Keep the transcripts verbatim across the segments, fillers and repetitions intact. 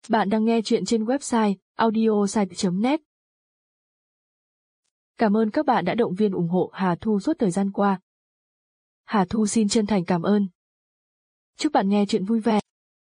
Bạn đang nghe chuyện trên website audiosite chấm net. Cảm ơn các bạn đã động viên ủng hộ Hà Thu suốt thời gian qua. Hà Thu xin chân thành cảm ơn. Chúc bạn nghe chuyện vui vẻ.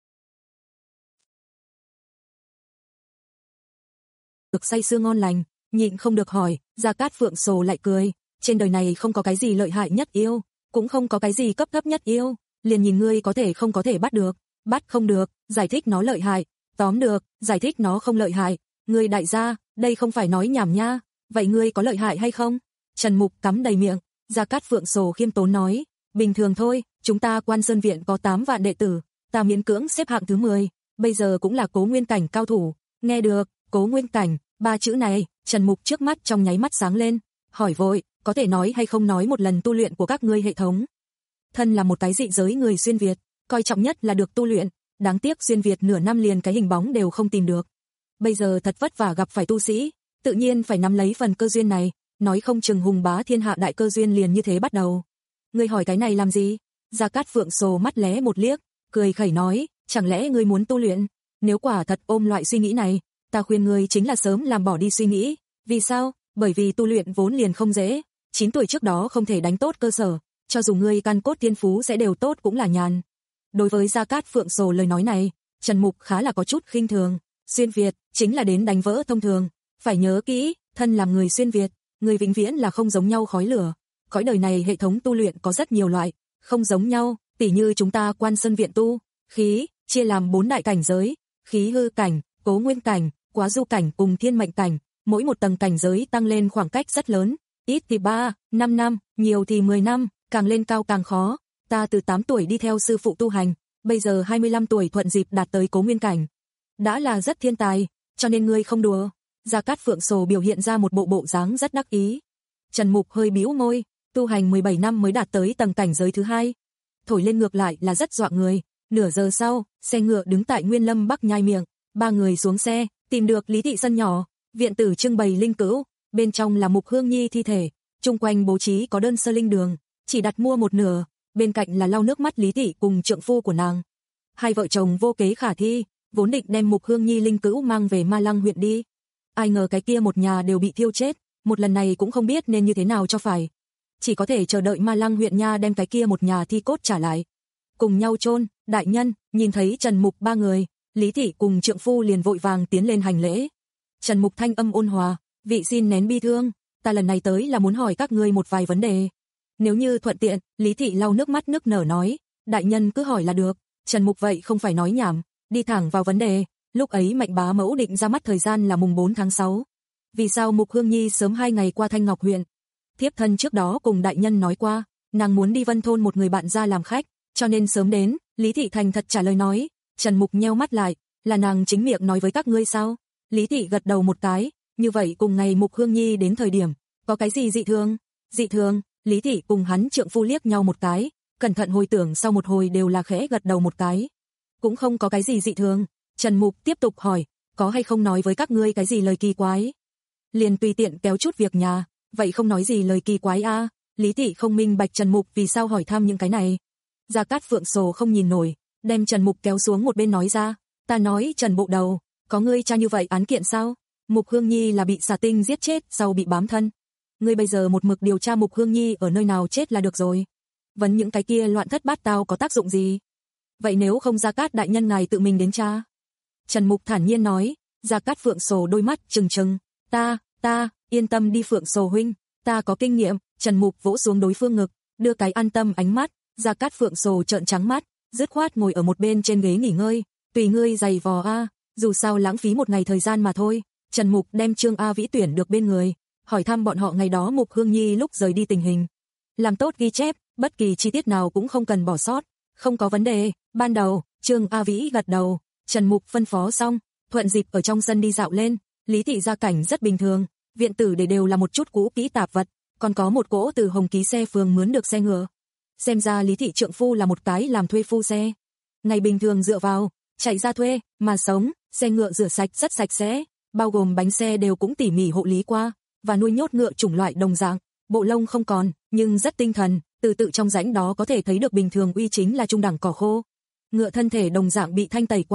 Được say sưa ngon lành, nhịn không được hỏi, Gia Cát Phượng Sồ lại cười, trên đời này không có cái gì lợi hại nhất yêu, cũng không có cái gì cấp thấp nhất yêu, liền nhìn ngươi có thể không có thể bắt được, bắt không được, giải thích nó lợi hại, tóm được, giải thích nó không lợi hại, ngươi đại gia, đây không phải nói nhảm nha, vậy ngươi có lợi hại hay không? Trần Mục cắm đầy miệng, Gia Cát Phượng Sồ khiêm tốn nói, bình thường thôi, chúng ta Quan Sơn Viện có tám vạn đệ tử, ta miễn cưỡng xếp hạng thứ mười, bây giờ cũng là Cố Nguyên cảnh cao thủ, nghe được, Cố Nguyên cảnh, ba chữ này, Trần Mục trước mắt trong nháy mắt sáng lên, hỏi vội, có thể nói hay không nói một lần tu luyện của các ngươi hệ thống? Thân là một cái dị giới người xuyên Việt, coi trọng nhất là được tu luyện, đáng tiếc xuyên Việt nửa năm liền cái hình bóng đều không tìm được. Bây giờ thật vất vả gặp phải tu sĩ, tự nhiên phải nắm lấy phần cơ duyên này, nói không chừng hùng bá thiên hạ đại cơ duyên liền như thế bắt đầu. Ngươi hỏi cái này làm gì? Gia Cát Phượng Sồ mắt lé một liếc, cười khẩy nói, chẳng lẽ ngươi muốn tu luyện? Nếu quả thật ôm loại suy nghĩ này, ta khuyên ngươi chính là sớm làm bỏ đi suy nghĩ. Vì sao? Bởi vì tu luyện vốn liền không dễ, chín tuổi trước đó không thể đánh tốt cơ sở, cho dù ngươi căn cốt thiên phú sẽ đều tốt cũng là nhàn. Đối với Gia Cát Phượng Sồ lời nói này, Trần Mục khá là có chút khinh thường, xuyên Việt chính là đến đánh vỡ thông thường, phải nhớ kỹ, thân làm người xuyên Việt, người vĩnh viễn là không giống nhau khói lửa. Cõi đời này hệ thống tu luyện có rất nhiều loại, không giống nhau, tỉ như chúng ta Quan Sơn Viện tu, khí, chia làm bốn đại cảnh giới, khí hư cảnh, Cố Nguyên cảnh, Quá Du cảnh cùng Thiên Mệnh cảnh, mỗi một tầng cảnh giới tăng lên khoảng cách rất lớn, ít thì ba, năm năm, nhiều thì mười năm, càng lên cao càng khó. Ta từ tám tuổi đi theo sư phụ tu hành, bây giờ hai mươi lăm tuổi thuận dịp đạt tới Cố Nguyên cảnh. Đã là rất thiên tài, cho nên ngươi không đùa. Gia Cát Phượng Sồ biểu hiện ra một bộ bộ dáng rất đắc ý. Trần Mục hơi bĩu môi, tu hành mười bảy năm mới đạt tới tầng cảnh giới thứ hai. Thổi lên ngược lại là rất dọa người. Nửa giờ sau, xe ngựa đứng tại Nguyên Lâm Bắc nhai miệng, ba người xuống xe, tìm được Lý thị sân nhỏ, viện tử trưng bày linh cữu, bên trong là Mục Hương Nhi thi thể, chung quanh bố trí có đơn sơ linh đường, chỉ đặt mua một nửa, bên cạnh là lau nước mắt Lý thị cùng trượng phu của nàng. Hai vợ chồng vô kế khả thi, vốn định đem Mục Hương Nhi linh cữu mang về Ma Lăng huyện đi. Ai ngờ cái kia một nhà đều bị thiêu chết, một lần này cũng không biết nên như thế nào cho phải. Chỉ có thể chờ đợi Ma Lăng huyện nha đem cái kia một nhà thi cốt trả lại. Cùng nhau chôn, đại nhân, nhìn thấy Trần Mục ba người, Lý thị cùng trượng phu liền vội vàng tiến lên hành lễ. Trần Mục thanh âm ôn hòa, vị xin nén bi thương, ta lần này tới là muốn hỏi các ngươi một vài vấn đề. Nếu như thuận tiện, Lý thị lau nước mắt nức nở nói, đại nhân cứ hỏi là được. Trần Mục vậy không phải nói nhảm, đi thẳng vào vấn đề. Lúc ấy Mạnh bá mẫu định ra mắt thời gian là mùng bốn tháng sáu. Vì sao Mục Hương Nhi sớm hai ngày qua Thanh Ngọc huyện? Thiếp thân trước đó cùng đại nhân nói qua, nàng muốn đi Vân thôn một người bạn ra làm khách, cho nên sớm đến. Lý thị thành thật trả lời nói. Trần Mục nheo mắt lại, là nàng chính miệng nói với các ngươi sao? Lý thị gật đầu một cái, như vậy cùng ngày Mục Hương Nhi đến thời điểm, có cái gì dị thường? Dị thường? Lý thị cùng hắn trượng phu liếc nhau một cái, cẩn thận hồi tưởng sau một hồi đều là khẽ gật đầu một cái. Cũng không có cái gì dị thường. Trần Mục tiếp tục hỏi, có hay không nói với các ngươi cái gì lời kỳ quái? Liền tùy tiện kéo chút việc nhà, vậy không nói gì lời kỳ quái a? À? Lý thị không minh bạch Trần Mục vì sao hỏi thăm những cái này. Gia Cát Phượng Sồ không nhìn nổi, đem Trần Mục kéo xuống một bên nói ra, ta nói Trần bộ đầu, có ngươi tra như vậy án kiện sao? Mục Hương Nhi là bị xà tinh giết chết sau bị bám thân. Ngươi bây giờ một mực điều tra Mục Hương Nhi ở nơi nào chết là được rồi. Vấn những cái kia loạn thất bát tao có tác dụng gì? Vậy nếu không Gia Cát đại nhân ngài tự mình đến tra? Trần Mục thản nhiên nói. Gia Cát Phượng Sồ đôi mắt trừng trừng, ta, ta, yên tâm đi Phượng Sồ huynh, ta có kinh nghiệm. Trần Mục vỗ xuống đối phương ngực, đưa cái an tâm ánh mắt. Gia Cát Phượng Sồ trợn trắng mắt, dứt khoát ngồi ở một bên trên ghế nghỉ ngơi, tùy ngươi giày vò a, dù sao lãng phí một ngày thời gian mà thôi. Trần Mục đem Trương A Vĩ tuyển được bên người, hỏi thăm bọn họ ngày đó Mục Hương Nhi lúc rời đi tình hình. Làm tốt ghi chép, bất kỳ chi tiết nào cũng không cần bỏ sót. Không có vấn đề. Ban đầu, Trương A Vĩ gật đầu. Trần Mục phân phó xong, thuận dịp ở trong sân đi dạo lên. Lý thị gia cảnh rất bình thường, viện tử để đều là một chút cũ kỹ tạp vật, còn có một cỗ từ Hồng Ký xe phường mướn được xe ngựa. Xem ra Lý thị trượng phu là một cái làm thuê phu xe. Ngày bình thường dựa vào chạy ra thuê mà sống, xe ngựa rửa sạch rất sạch sẽ, bao gồm bánh xe đều cũng tỉ mỉ hộ lý qua, và nuôi nhốt ngựa chủng loại đồng dạng, bộ lông không còn, nhưng rất tinh thần, từ tự trong rãnh đó có thể thấy được bình thường uy chính là trung đẳng cỏ khô. Ngựa thân thể đồng dạng bị thanh tẩy qua,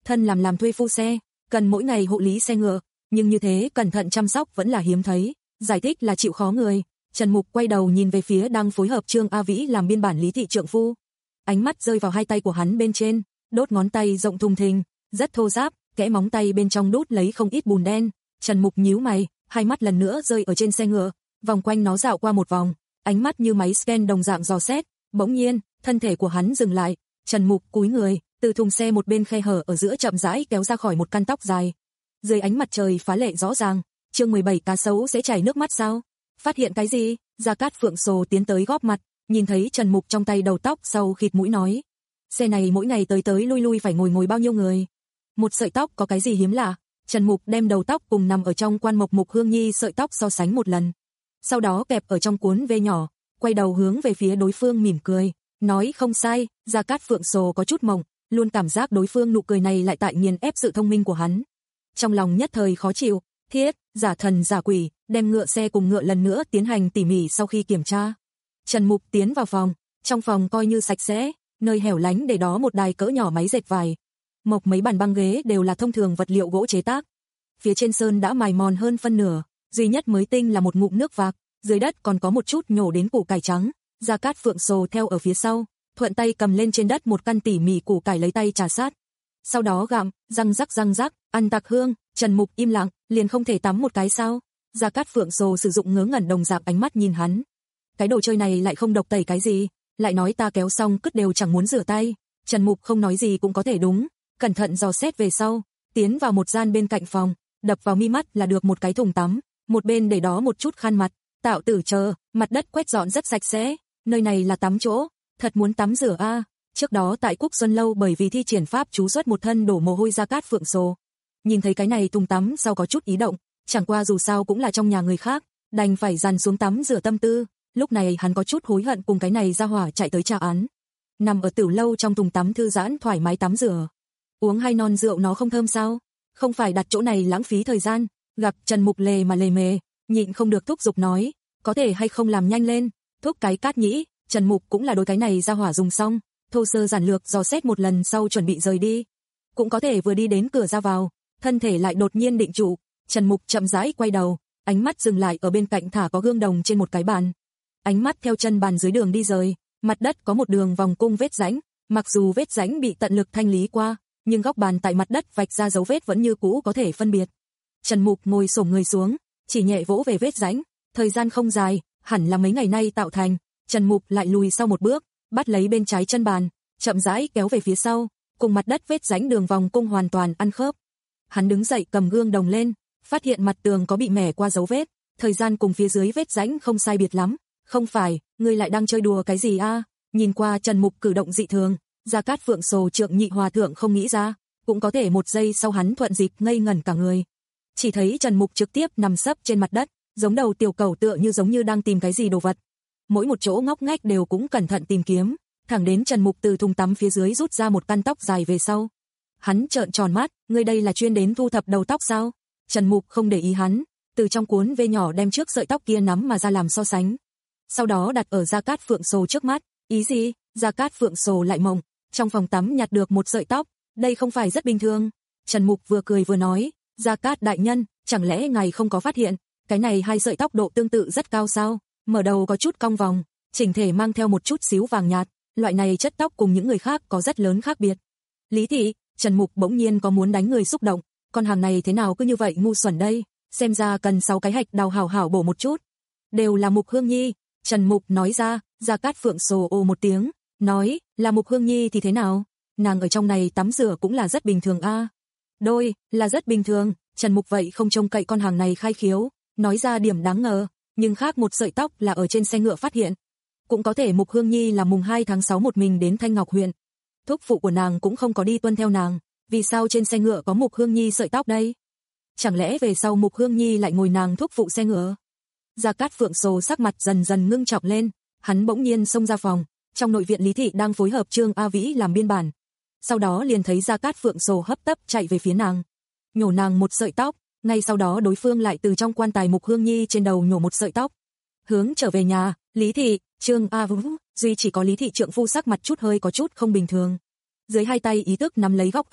thân làm làm thuê phu xe, cần mỗi ngày hộ lý xe ngựa, nhưng như thế cẩn thận chăm sóc vẫn là hiếm thấy, giải thích là chịu khó người. Trần Mục quay đầu nhìn về phía đang phối hợp Trương A Vĩ làm biên bản Lý thị trượng phu. Ánh mắt rơi vào hai tay của hắn bên trên, đốt ngón tay rộng thùng thình, rất thô ráp, kẽ móng tay bên trong đút lấy không ít bùn đen. Trần Mục nhíu mày, hai mắt lần nữa rơi ở trên xe ngựa, vòng quanh nó dạo qua một vòng, ánh mắt như máy scan đồng dạng dò xét. Bỗng nhiên, thân thể của hắn dừng lại, Trần Mục cúi người, từ thùng xe một bên khe hở ở giữa chậm rãi kéo ra khỏi một căn tóc dài. Dưới ánh mặt trời phá lệ rõ ràng, chương mười bảy cá sấu sẽ chảy nước mắt sao? Phát hiện cái gì? Gia Cát Phượng Sồ tiến tới góp mặt, nhìn thấy Trần Mục trong tay đầu tóc sau khịt mũi nói. Xe này mỗi ngày tới tới lui lui phải ngồi ngồi bao nhiêu người? Một sợi tóc có cái gì hiếm lạ? Trần Mục đem đầu tóc cùng nằm ở trong quan mộc Mục Hương Nhi sợi tóc so sánh một lần. Sau đó kẹp ở trong cuốn V nhỏ, quay đầu hướng về phía đối phương mỉm cười, nói không sai. Gia Cát Phượng Sồ có chút mộng, luôn cảm giác đối phương nụ cười này lại tại nghiền ép sự thông minh của hắn. Trong lòng nhất thời khó chịu, thiết, giả thần giả quỷ, đem ngựa xe cùng ngựa lần nữa tiến hành tỉ mỉ sau khi kiểm tra. Trần Mục tiến vào phòng, trong phòng coi như sạch sẽ, nơi hẻo lánh để đó một đài cỡ nhỏ máy dệt vải. Mộc mấy bàn băng ghế đều là thông thường vật liệu gỗ chế tác. Phía trên sơn đã mài mòn hơn phân nửa, duy nhất mới tinh là một ngụm nước vạc, dưới đất còn có một chút nhổ đến củ cải trắng. Gia Cát Phượng Sồ theo ở phía sau, thuận tay cầm lên trên đất một căn tỉ mỉ củ cải lấy tay trà sát. Sau đó gặm, răng rắc răng rắc, ăn tạc hương. Trần Mục im lặng, liền không thể tắm một cái sao? Gia Cát Phượng Sồ sử dụng ngớ ngẩn đồng dạng ánh mắt nhìn hắn. Cái đồ chơi này lại không độc tẩy cái gì, lại nói ta kéo xong cứt đều chẳng muốn rửa tay. Trần Mục không nói gì cũng có thể đúng, cẩn thận dò xét về sau, tiến vào một gian bên cạnh phòng, đập vào mi mắt là được một cái thùng tắm, một bên để đó một chút khăn mặt, tạo tử chờ, mặt đất quét dọn rất sạch sẽ, nơi này là tắm chỗ, thật muốn tắm rửa a. À. Trước đó tại Cúc Xuân lâu bởi vì thi triển pháp chú xuất một thân đổ mồ hôi Gia Cát Phượng Sồ. Nhìn thấy cái này thùng tắm sau có chút ý động, chẳng qua dù sao cũng là trong nhà người khác, đành phải dàn xuống tắm rửa tâm tư. Lúc này hắn có chút hối hận cùng cái này ra hỏa chạy tới tra án. Nằm ở Tửu lâu trong thùng tắm thư giãn thoải mái tắm rửa. Uống hai non rượu nó không thơm sao? Không phải đặt chỗ này lãng phí thời gian. Gặp Trần Mục lề mà lề mề, nhịn không được thúc giục nói, có thể hay không làm nhanh lên. Thúc cái cát nhĩ, Trần Mục cũng là đối cái này ra hỏa dùng xong, thô sơ giản lược dò xét một lần sau chuẩn bị rời đi. Cũng có thể vừa đi đến cửa ra vào, thân thể lại đột nhiên định trụ. Trần Mục chậm rãi quay đầu, ánh mắt dừng lại ở bên cạnh thả có gương đồng trên một cái bàn. Ánh mắt theo chân bàn dưới đường đi rời, mặt đất có một đường vòng cung vết rãnh, mặc dù vết rãnh bị tận lực thanh lý qua, nhưng góc bàn tại mặt đất vạch ra dấu vết vẫn như cũ có thể phân biệt. Trần Mục ngồi xổm người xuống, chỉ nhẹ vỗ về vết rãnh, thời gian không dài, hẳn là mấy ngày nay tạo thành. Trần Mục lại lùi sau một bước, bắt lấy bên trái chân bàn, chậm rãi kéo về phía sau, cùng mặt đất vết rãnh đường vòng cung hoàn toàn ăn khớp. Hắn đứng dậy cầm gương đồng lên, phát hiện mặt tường có bị mẻ qua dấu vết, thời gian cùng phía dưới vết rãnh không sai biệt lắm. Không phải, ngươi lại đang chơi đùa cái gì a? À? Nhìn qua Trần Mục cử động dị thường, Gia Cát Phượng Sồ trượng nhị hòa thượng không nghĩ ra, cũng có thể một giây sau hắn thuận dịp ngây ngẩn cả người. Chỉ thấy Trần Mục trực tiếp nằm sấp trên mặt đất, giống đầu tiểu cẩu tựa như giống như đang tìm cái gì đồ vật. Mỗi một chỗ ngóc ngách đều cũng cẩn thận tìm kiếm, thẳng đến Trần Mục từ thùng tắm phía dưới rút ra một căn tóc dài về sau. Hắn trợn tròn mắt, ngươi đây là chuyên đến thu thập đầu tóc sao? Trần Mục không để ý hắn, từ trong cuốn V nhỏ đem trước sợi tóc kia nắm mà ra làm so sánh. Sau đó đặt ở Gia Cát Phượng Sồ trước mắt, ý gì? Gia Cát Phượng Sồ lại mộng, trong phòng tắm nhặt được một sợi tóc, đây không phải rất bình thường. Trần Mục vừa cười vừa nói, Gia Cát đại nhân, chẳng lẽ ngài không có phát hiện, cái này hai sợi tóc độ tương tự rất cao sao? Mở đầu có chút cong vòng, chỉnh thể mang theo một chút xíu vàng nhạt, loại này chất tóc cùng những người khác có rất lớn khác biệt. Lý thị, Trần Mục bỗng nhiên có muốn đánh người xúc động, con hàng này thế nào cứ như vậy ngu xuẩn đây, xem ra cần sáu cái hạch đào hảo hảo bổ một chút. Đều là Mục Hương Nhi, Trần Mục nói ra. Gia Cát Phượng Sồ ồ một tiếng, nói, là Mục Hương Nhi thì thế nào? Nàng ở trong này tắm rửa cũng là rất bình thường a. À? Đôi, là rất bình thường. Trần Mục vậy không trông cậy con hàng này khai khiếu, nói ra điểm đáng ngờ, nhưng khác một sợi tóc là ở trên xe ngựa phát hiện. Cũng có thể Mục Hương Nhi là mùng hai tháng sáu một mình đến Thanh Ngọc huyện. Thúc phụ của nàng cũng không có đi tuân theo nàng, vì sao trên xe ngựa có Mục Hương Nhi sợi tóc đây? Chẳng lẽ về sau Mục Hương Nhi lại ngồi nàng thúc phụ xe ngựa? Gia Cát Phượng Sồ sắc mặt dần dần ngưng trọng lên, hắn bỗng nhiên xông ra phòng, trong nội viện Lý thị đang phối hợp Trương A Vĩ làm biên bản. Sau đó liền thấy Gia Cát Phượng Sồ hấp tấp chạy về phía nàng, nhổ nàng một sợi tóc, ngay sau đó đối phương lại từ trong quan tài Mục Hương Nhi trên đầu nhổ một sợi tóc. Hướng trở về nhà, Lý thị, Trương A Vĩ, duy chỉ có Lý thị trượng phu sắc mặt chút hơi có chút không bình thường. Dưới hai tay ý thức nắm lấy góc áo,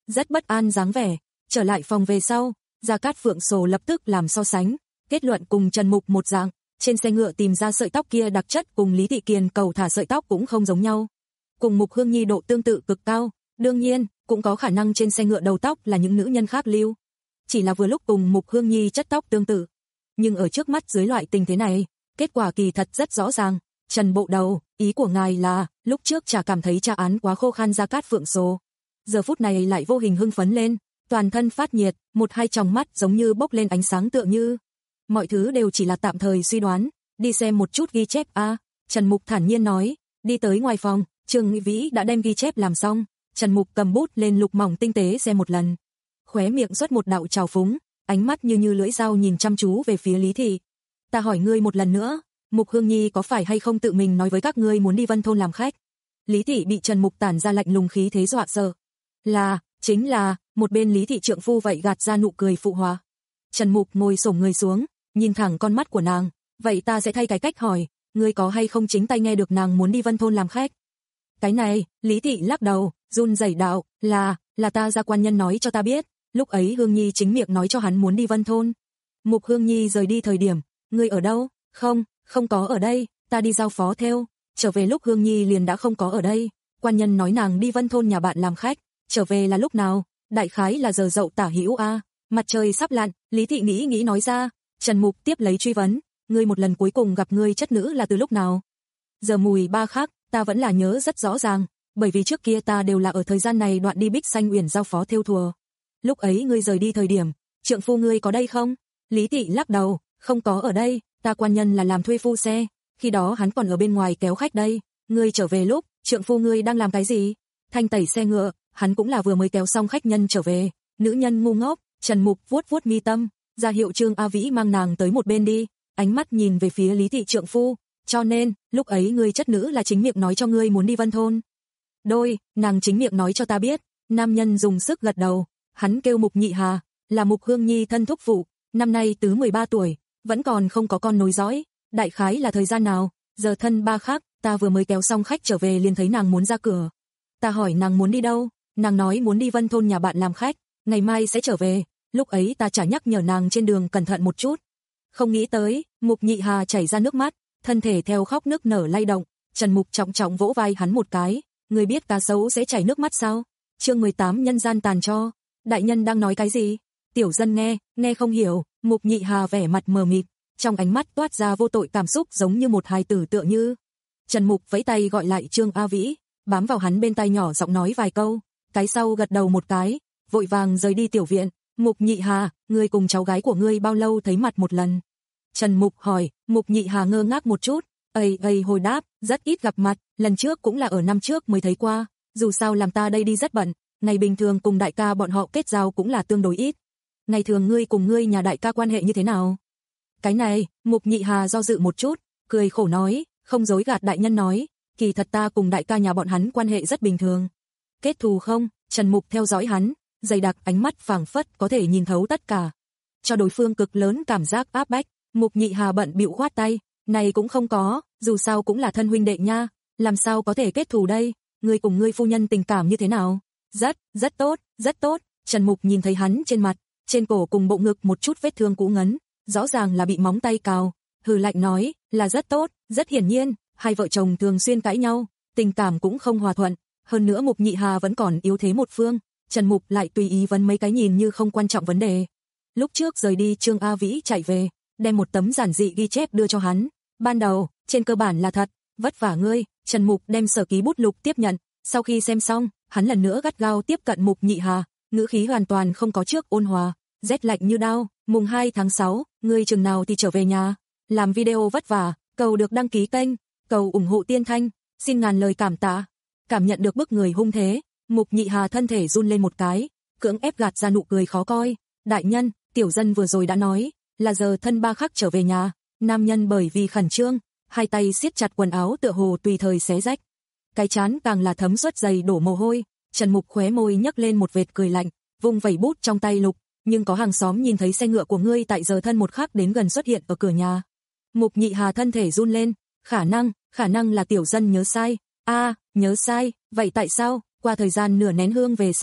rất bất an dáng vẻ. Trở lại phòng về sau, Gia Cát Phượng Sồ lập tức làm so sánh, kết luận cùng Trần Mục một dạng, trên xe ngựa tìm ra sợi tóc kia đặc chất cùng Lý Thị Kiền cầu thả sợi tóc cũng không giống nhau. Cùng Mục Hương Nhi độ tương tự cực cao, đương nhiên, cũng có khả năng trên xe ngựa đầu tóc là những nữ nhân khác lưu. Chỉ là vừa lúc cùng Mục Hương Nhi chất tóc tương tự. Nhưng ở trước mắt dưới loại tình thế này, kết quả kỳ thật rất rõ ràng. Trần Bộ Đầu, ý của ngài là, lúc trước chả cảm thấy tra án quá khô khan Gia Cát Phượng Sồ. Giờ phút này lại vô hình hưng phấn lên, toàn thân phát nhiệt, một hai tròng mắt giống như bốc lên ánh sáng tựa như. Mọi thứ đều chỉ là tạm thời suy đoán, đi xem một chút ghi chép a. À, Trần Mục thản nhiên nói, đi tới ngoài phòng, Trương Nghị Vĩ đã đem ghi chép làm xong, Trần Mục cầm bút lên lục mỏng tinh tế xem một lần. Khóe miệng xuất một đạo trào phúng, ánh mắt như như lưỡi dao nhìn chăm chú về phía Lý Thị. Ta hỏi ngươi một lần nữa, Mục Hương Nhi có phải hay không tự mình nói với các ngươi muốn đi Vân Thôn làm khách? Lý Thị bị Trần Mục tản ra lạnh lùng khí thế dọa sợ. Là, chính là, một bên Lý Thị trượng phu vậy gạt ra nụ cười phụ hòa. Trần Mục ngồi xổm người xuống, nhìn thẳng con mắt của nàng, vậy ta sẽ thay cái cách hỏi, ngươi có hay không chính tay nghe được nàng muốn đi Vân Thôn làm khách? Cái này, Lý Thị lắc đầu, run rẩy đạo, là, là ta gia quan nhân nói cho ta biết, lúc ấy Hương Nhi chính miệng nói cho hắn muốn đi Vân Thôn. Mục Hương Nhi rời đi thời điểm, ngươi ở đâu? Không, không có ở đây, ta đi giao phó theo, trở về lúc Hương Nhi liền đã không có ở đây, quan nhân nói nàng đi Vân Thôn nhà bạn làm khách, trở về là lúc nào? Đại khái là giờ dậu tả hữu a. Mặt trời sắp lặn, Lý Thị nghĩ nghĩ nói ra. Trần Mục tiếp lấy truy vấn, ngươi một lần cuối cùng gặp ngươi chất nữ là từ lúc nào? Giờ mùi ba khắc, ta vẫn là nhớ rất rõ ràng, bởi vì trước kia ta đều là ở thời gian này đoạn đi Bích Xanh Uyển giao phó thêu thùa. Lúc ấy ngươi rời đi thời điểm, trượng phu ngươi có đây không? Lý Thị lắc đầu, không có ở đây, ta quan nhân là làm thuê phu xe, khi đó hắn còn ở bên ngoài kéo khách đây. Ngươi trở về lúc, trượng phu ngươi đang làm cái gì? Thanh tẩy xe ngựa, hắn cũng là vừa mới kéo xong khách nhân trở về. Nữ nhân ngu ngốc. Trần Mục vuốt vuốt mi tâm, ra hiệu Trương A Vĩ mang nàng tới một bên đi, ánh mắt nhìn về phía Lý Thị trượng phu, cho nên, lúc ấy ngươi chất nữ là chính miệng nói cho ngươi muốn đi Vân Thôn. Đôi, nàng chính miệng nói cho ta biết. Nam nhân dùng sức gật đầu, hắn kêu Mục Nhị Hà, là Mục Hương Nhi thân thúc phụ, năm nay tứ mười ba tuổi, vẫn còn không có con nối dõi, đại khái là thời gian nào? Giờ thân ba khác, ta vừa mới kéo xong khách trở về liền thấy nàng muốn ra cửa. Ta hỏi nàng muốn đi đâu, nàng nói muốn đi Vân Thôn nhà bạn làm khách, ngày mai sẽ trở về, lúc ấy ta chả nhắc nhở nàng trên đường cẩn thận một chút. Không nghĩ tới, Mục Nhị Hà chảy ra nước mắt, thân thể theo khóc nức nở lay động, Trần Mục trọng trọng vỗ vai hắn một cái, người biết cá sấu sẽ chảy nước mắt sao? Chương mười tám nhân gian tàn cho, đại nhân đang nói cái gì? Tiểu dân nghe, nghe không hiểu, Mục Nhị Hà vẻ mặt mờ mịt, trong ánh mắt toát ra vô tội cảm xúc giống như một hài tử tựa như. Trần Mục vẫy tay gọi lại Trương A Vĩ, bám vào hắn bên tai nhỏ giọng nói vài câu, cái sau gật đầu một cái, vội vàng rời đi tiểu viện. Mục Nhị Hà, ngươi cùng cháu gái của ngươi bao lâu thấy mặt một lần? Trần Mục hỏi. Mục Nhị Hà ngơ ngác một chút, ây ây hồi đáp, rất ít gặp mặt, lần trước cũng là ở năm trước mới thấy qua, dù sao làm ta đây đi rất bận, ngày bình thường cùng đại ca bọn họ kết giao cũng là tương đối ít. Ngày thường ngươi cùng ngươi nhà đại ca quan hệ như thế nào? Cái này, Mục Nhị Hà do dự một chút, cười khổ nói, không dối gạt đại nhân nói, kỳ thật ta cùng đại ca nhà bọn hắn quan hệ rất bình thường. Kết thù không? Trần Mục theo dõi hắn, dày đặc ánh mắt phảng phất có thể nhìn thấu tất cả, cho đối phương cực lớn cảm giác áp bách. Mục Nhị Hà bận bịu khoát tay, này cũng không có, dù sao cũng là thân huynh đệ nha, làm sao có thể kết thù đây? Ngươi cùng ngươi phu nhân tình cảm như thế nào? Rất, rất tốt, rất tốt. Trần Mục nhìn thấy hắn trên mặt, trên cổ cùng bộ ngực một chút vết thương cũ ngấn, rõ ràng là bị móng tay cào, hừ lạnh nói, là rất tốt, rất hiển nhiên, hai vợ chồng thường xuyên cãi nhau, tình cảm cũng không hòa thuận, hơn nữa Mục Nhị Hà vẫn còn yếu thế một phương. Trần Mục lại tùy ý vấn mấy cái nhìn như không quan trọng vấn đề. Lúc trước rời đi Trương A Vĩ chạy về, đem một tấm giản dị ghi chép đưa cho hắn. Ban đầu, trên cơ bản là thật, vất vả ngươi. Trần Mục đem sở ký bút lục tiếp nhận, sau khi xem xong, hắn lần nữa gắt gao tiếp cận Mục Nhị Hà, ngữ khí hoàn toàn không có trước ôn hòa, rét lạnh như đao. Mùng hai tháng sáu, ngươi chừng nào thì trở về nhà? Làm video vất vả, cầu được đăng ký kênh, cầu ủng hộ Tiên Thanh, xin ngàn lời cảm tạ. Cảm nhận được bức người hung thế, Mục Nhị Hà thân thể run lên một cái, cưỡng ép gạt ra nụ cười khó coi. Đại nhân, tiểu dân vừa rồi đã nói, là giờ thân ba khắc trở về nhà. Nam nhân bởi vì khẩn trương, hai tay siết chặt quần áo tựa hồ tùy thời xé rách. Cái chán càng là thấm suất dày đổ mồ hôi. Trần Mục khóe môi nhấc lên một vệt cười lạnh, vung vẩy bút trong tay lục, nhưng có hàng xóm nhìn thấy xe ngựa của ngươi tại giờ thân một khắc đến gần xuất hiện ở cửa nhà. Mục Nhị Hà thân thể run lên, khả năng, khả năng là tiểu dân nhớ sai. A, à, nhớ sai, vậy tại sao? Qua thời gian nửa nén hương về sau,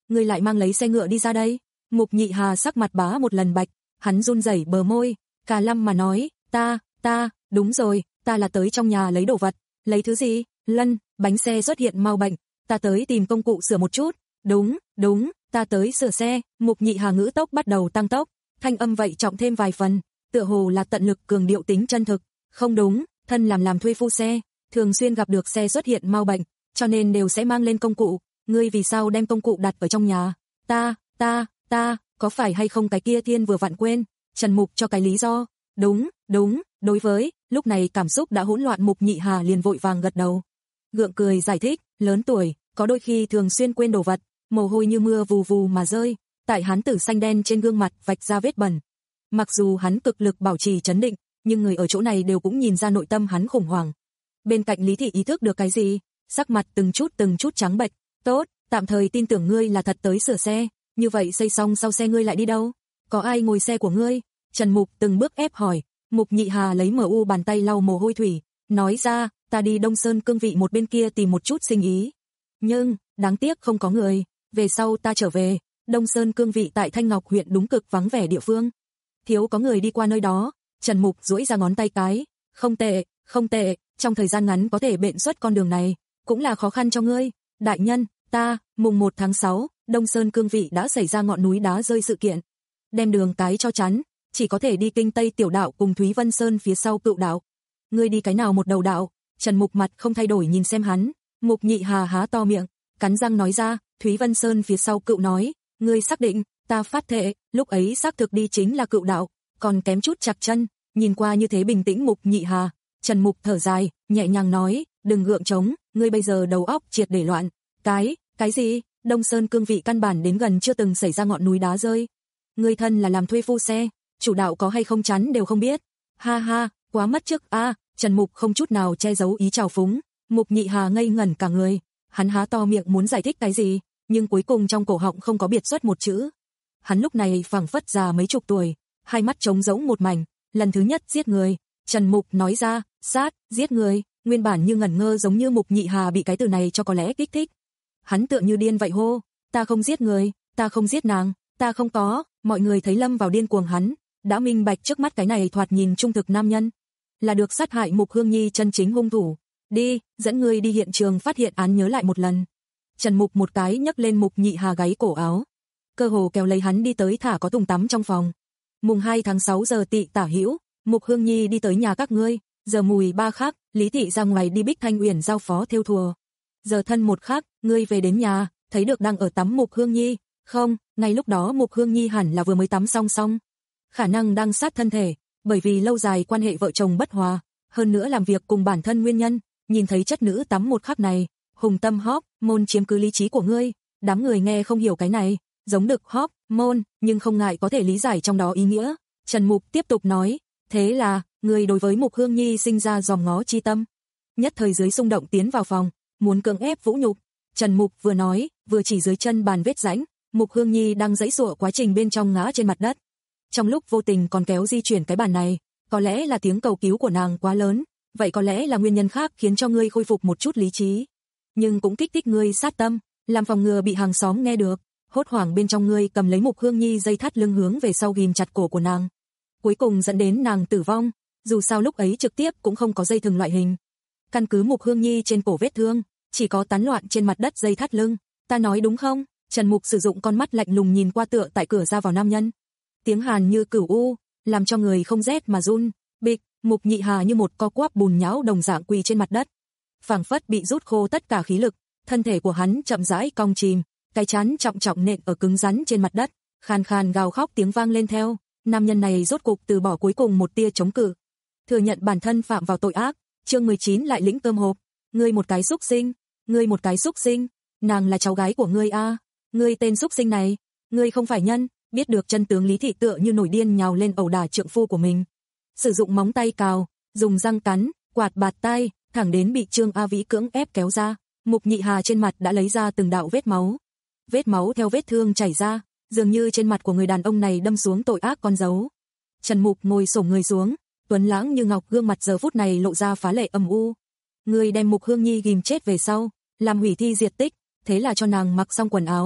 ngươi lại mang lấy xe ngựa đi ra đây? Mục Nhị Hà sắc mặt bá một lần bạch, hắn run rẩy bờ môi, cả lâm mà nói, ta, ta, đúng rồi, ta là tới trong nhà lấy đồ vật. Lấy thứ gì? Lân, bánh xe xuất hiện mau bệnh, ta tới tìm công cụ sửa một chút. Đúng, đúng, ta tới sửa xe. Mục Nhị Hà ngữ tốc bắt đầu tăng tốc, thanh âm vậy trọng thêm vài phần, tựa hồ là tận lực cường điệu tính chân thực. Không đúng, thân làm làm thuê phu xe, thường xuyên gặp được xe xuất hiện mau bệnh, cho nên đều sẽ mang lên công cụ. Ngươi vì sao đem công cụ đặt ở trong nhà? Ta, ta, ta, có phải hay không cái kia thiên vừa vặn quên? Trần Mục cho cái lý do. Đúng, đúng, đối với, lúc này cảm xúc đã hỗn loạn Mục Nhị Hà liền vội vàng gật đầu. Gượng cười giải thích, lớn tuổi, có đôi khi thường xuyên quên đồ vật, mồ hôi như mưa vù vù mà rơi, tại hắn tử xanh đen trên gương mặt vạch ra vết bẩn. Mặc dù hắn cực lực bảo trì trấn định, nhưng người ở chỗ này đều cũng nhìn ra nội tâm hắn khủng hoảng. Bên cạnh Lý Thị ý thức được cái gì, sắc mặt từng chút từng chút trắng bệch. Tốt, tạm thời tin tưởng ngươi là thật tới sửa xe, như vậy xây xong sau xe ngươi lại đi đâu? Có ai ngồi xe của ngươi? Trần Mục từng bước ép hỏi. Mục Nhị Hà lấy mờ u bàn tay lau mồ hôi thủy, nói ra, ta đi Đông Sơn cương vị một bên kia tìm một chút sinh ý. Nhưng, đáng tiếc không có người, về sau ta trở về, Đông Sơn cương vị tại Thanh Ngọc huyện đúng cực vắng vẻ địa phương. Thiếu có người đi qua nơi đó. Trần Mục duỗi ra ngón tay cái, không tệ, không tệ, trong thời gian ngắn có thể bện xuất con đường này, cũng là khó khăn cho ngươi. Đại nhân, ta, mùng một tháng sáu, Đông Sơn cương vị đã xảy ra ngọn núi đá rơi sự kiện. Đem đường cái cho chắn, chỉ có thể đi kinh Tây tiểu đạo cùng Thúy Vân Sơn phía sau cựu đạo. Ngươi đi cái nào một đầu đạo? Trần Mục mặt không thay đổi nhìn xem hắn. Mục Nhị Hà há to miệng, cắn răng nói ra, Thúy Vân Sơn phía sau cựu nói, ngươi xác định? Ta phát thệ, lúc ấy xác thực đi chính là cựu đạo, còn kém chút chặt chân. Nhìn qua như thế bình tĩnh Mục Nhị Hà, Trần Mục thở dài, nhẹ nhàng nói, đừng gượng chống, ngươi bây giờ đầu óc triệt để loạn. Cái, cái gì? Đông Sơn cương vị căn bản đến gần chưa từng xảy ra ngọn núi đá rơi. Ngươi thân là làm thuê phu xe, chủ đạo có hay không chắn đều không biết. Ha ha, quá mất chức a. À, Trần Mục không chút nào che giấu ý trào phúng. Mục Nhị Hà ngây ngẩn cả người, hắn há to miệng muốn giải thích cái gì, nhưng cuối cùng trong cổ họng không có biệt xuất một chữ. Hắn lúc này phảng phất già mấy chục tuổi, hai mắt trống rỗng một mảnh, lần thứ nhất giết người. Trần Mục nói ra, sát, giết người, nguyên bản như ngẩn ngơ giống như Mục Nhị Hà bị cái từ này cho có lẽ kích thích. Hắn tựa như điên vậy hô, ta không giết người, ta không giết nàng, ta không có. Mọi người thấy lâm vào điên cuồng hắn, đã minh bạch trước mắt cái này thoạt nhìn trung thực nam nhân, là được sát hại Mục Hương Nhi chân chính hung thủ. Đi, dẫn người đi hiện trường phát hiện án nhớ lại một lần. Trần Mục một cái nhấc lên Mục Nhị Hà gáy cổ áo, cơ hồ kéo lấy hắn đi tới thả có thùng tắm trong phòng. Mùng hai tháng sáu giờ tị tả hữu, Mục Hương Nhi đi tới nhà các ngươi, giờ mùi ba khắc, Lý Thị ra ngoài đi Bích Thanh Uyển giao phó theo thùa. Giờ thân một khắc, ngươi về đến nhà, thấy được đang ở tắm Mục Hương Nhi, không, ngay lúc đó Mục Hương Nhi hẳn là vừa mới tắm xong xong. Khả năng đang sát thân thể, bởi vì lâu dài quan hệ vợ chồng bất hòa, hơn nữa làm việc cùng bản thân nguyên nhân, nhìn thấy chất nữ tắm một khắc này, hùng tâm hóp, môn chiếm cứ lý trí của ngươi, đám người nghe không hiểu cái này, giống đực hóp, môn, nhưng không ngại có thể lý giải trong đó ý nghĩa. Trần Mục tiếp tục nói, thế là, người đối với Mục Hương Nhi sinh ra dòm ngó chi tâm. Nhất thời dưới xung động tiến vào phòng, muốn cưỡng ép vũ nhục. Trần Mục vừa nói, vừa chỉ dưới chân bàn vết rãnh, Mục Hương Nhi đang giãy giụa quá trình bên trong ngã trên mặt đất. Trong lúc vô tình còn kéo di chuyển cái bàn này, có lẽ là tiếng cầu cứu của nàng quá lớn, vậy có lẽ là nguyên nhân khác khiến cho ngươi khôi phục một chút lý trí, nhưng cũng kích thích ngươi sát tâm, làm phòng ngừa bị hàng xóm nghe được. Hốt hoảng bên trong ngươi cầm lấy Mục Hương Nhi dây thắt lưng hướng về sau ghim chặt cổ của nàng, cuối cùng dẫn đến nàng tử vong. Dù sao lúc ấy trực tiếp cũng không có dây thừng loại hình, căn cứ Mục Hương Nhi trên cổ vết thương, chỉ có tán loạn trên mặt đất dây thắt lưng. Ta nói đúng không? Trần Mục sử dụng con mắt lạnh lùng nhìn qua tựa tại cửa ra vào nam nhân, tiếng hàn như cửu u, làm cho người không rét mà run. Bịch, Mục Nhị Hà như một co quắp bùn nhão đồng dạng quỳ trên mặt đất, phảng phất bị rút khô tất cả khí lực, thân thể của hắn chậm rãi cong chìm, cái chán trọng trọng nện ở cứng rắn trên mặt đất, khan khan gào khóc tiếng vang lên theo. Nam nhân này rốt cục từ bỏ cuối cùng một tia chống cự, thừa nhận bản thân phạm vào tội ác. Chương mười chín lại lĩnh cơm hộp. Ngươi một cái xúc sinh, ngươi một cái xúc sinh, nàng là cháu gái của ngươi a, à. Ngươi tên xúc sinh này, ngươi không phải nhân. Biết được chân tướng Lý Thị tựa như nổi điên nhào lên ẩu đả trượng phu của mình, sử dụng móng tay cào, dùng răng cắn, quạt bạt tai, thẳng đến bị Trương A Vĩ cưỡng ép kéo ra. Mục Nhị Hà trên mặt đã lấy ra từng đạo vết máu, vết máu theo vết thương chảy ra, dường như trên mặt của người đàn ông này đâm xuống tội ác con dấu. Trần Mục ngồi xổm người xuống, tuấn lãng như ngọc gương mặt giờ phút này lộ ra phá lệ âm u. Người đem Mục Hương Nhi ghim chết về sau, làm hủy thi diệt tích, thế là cho nàng mặc xong quần áo,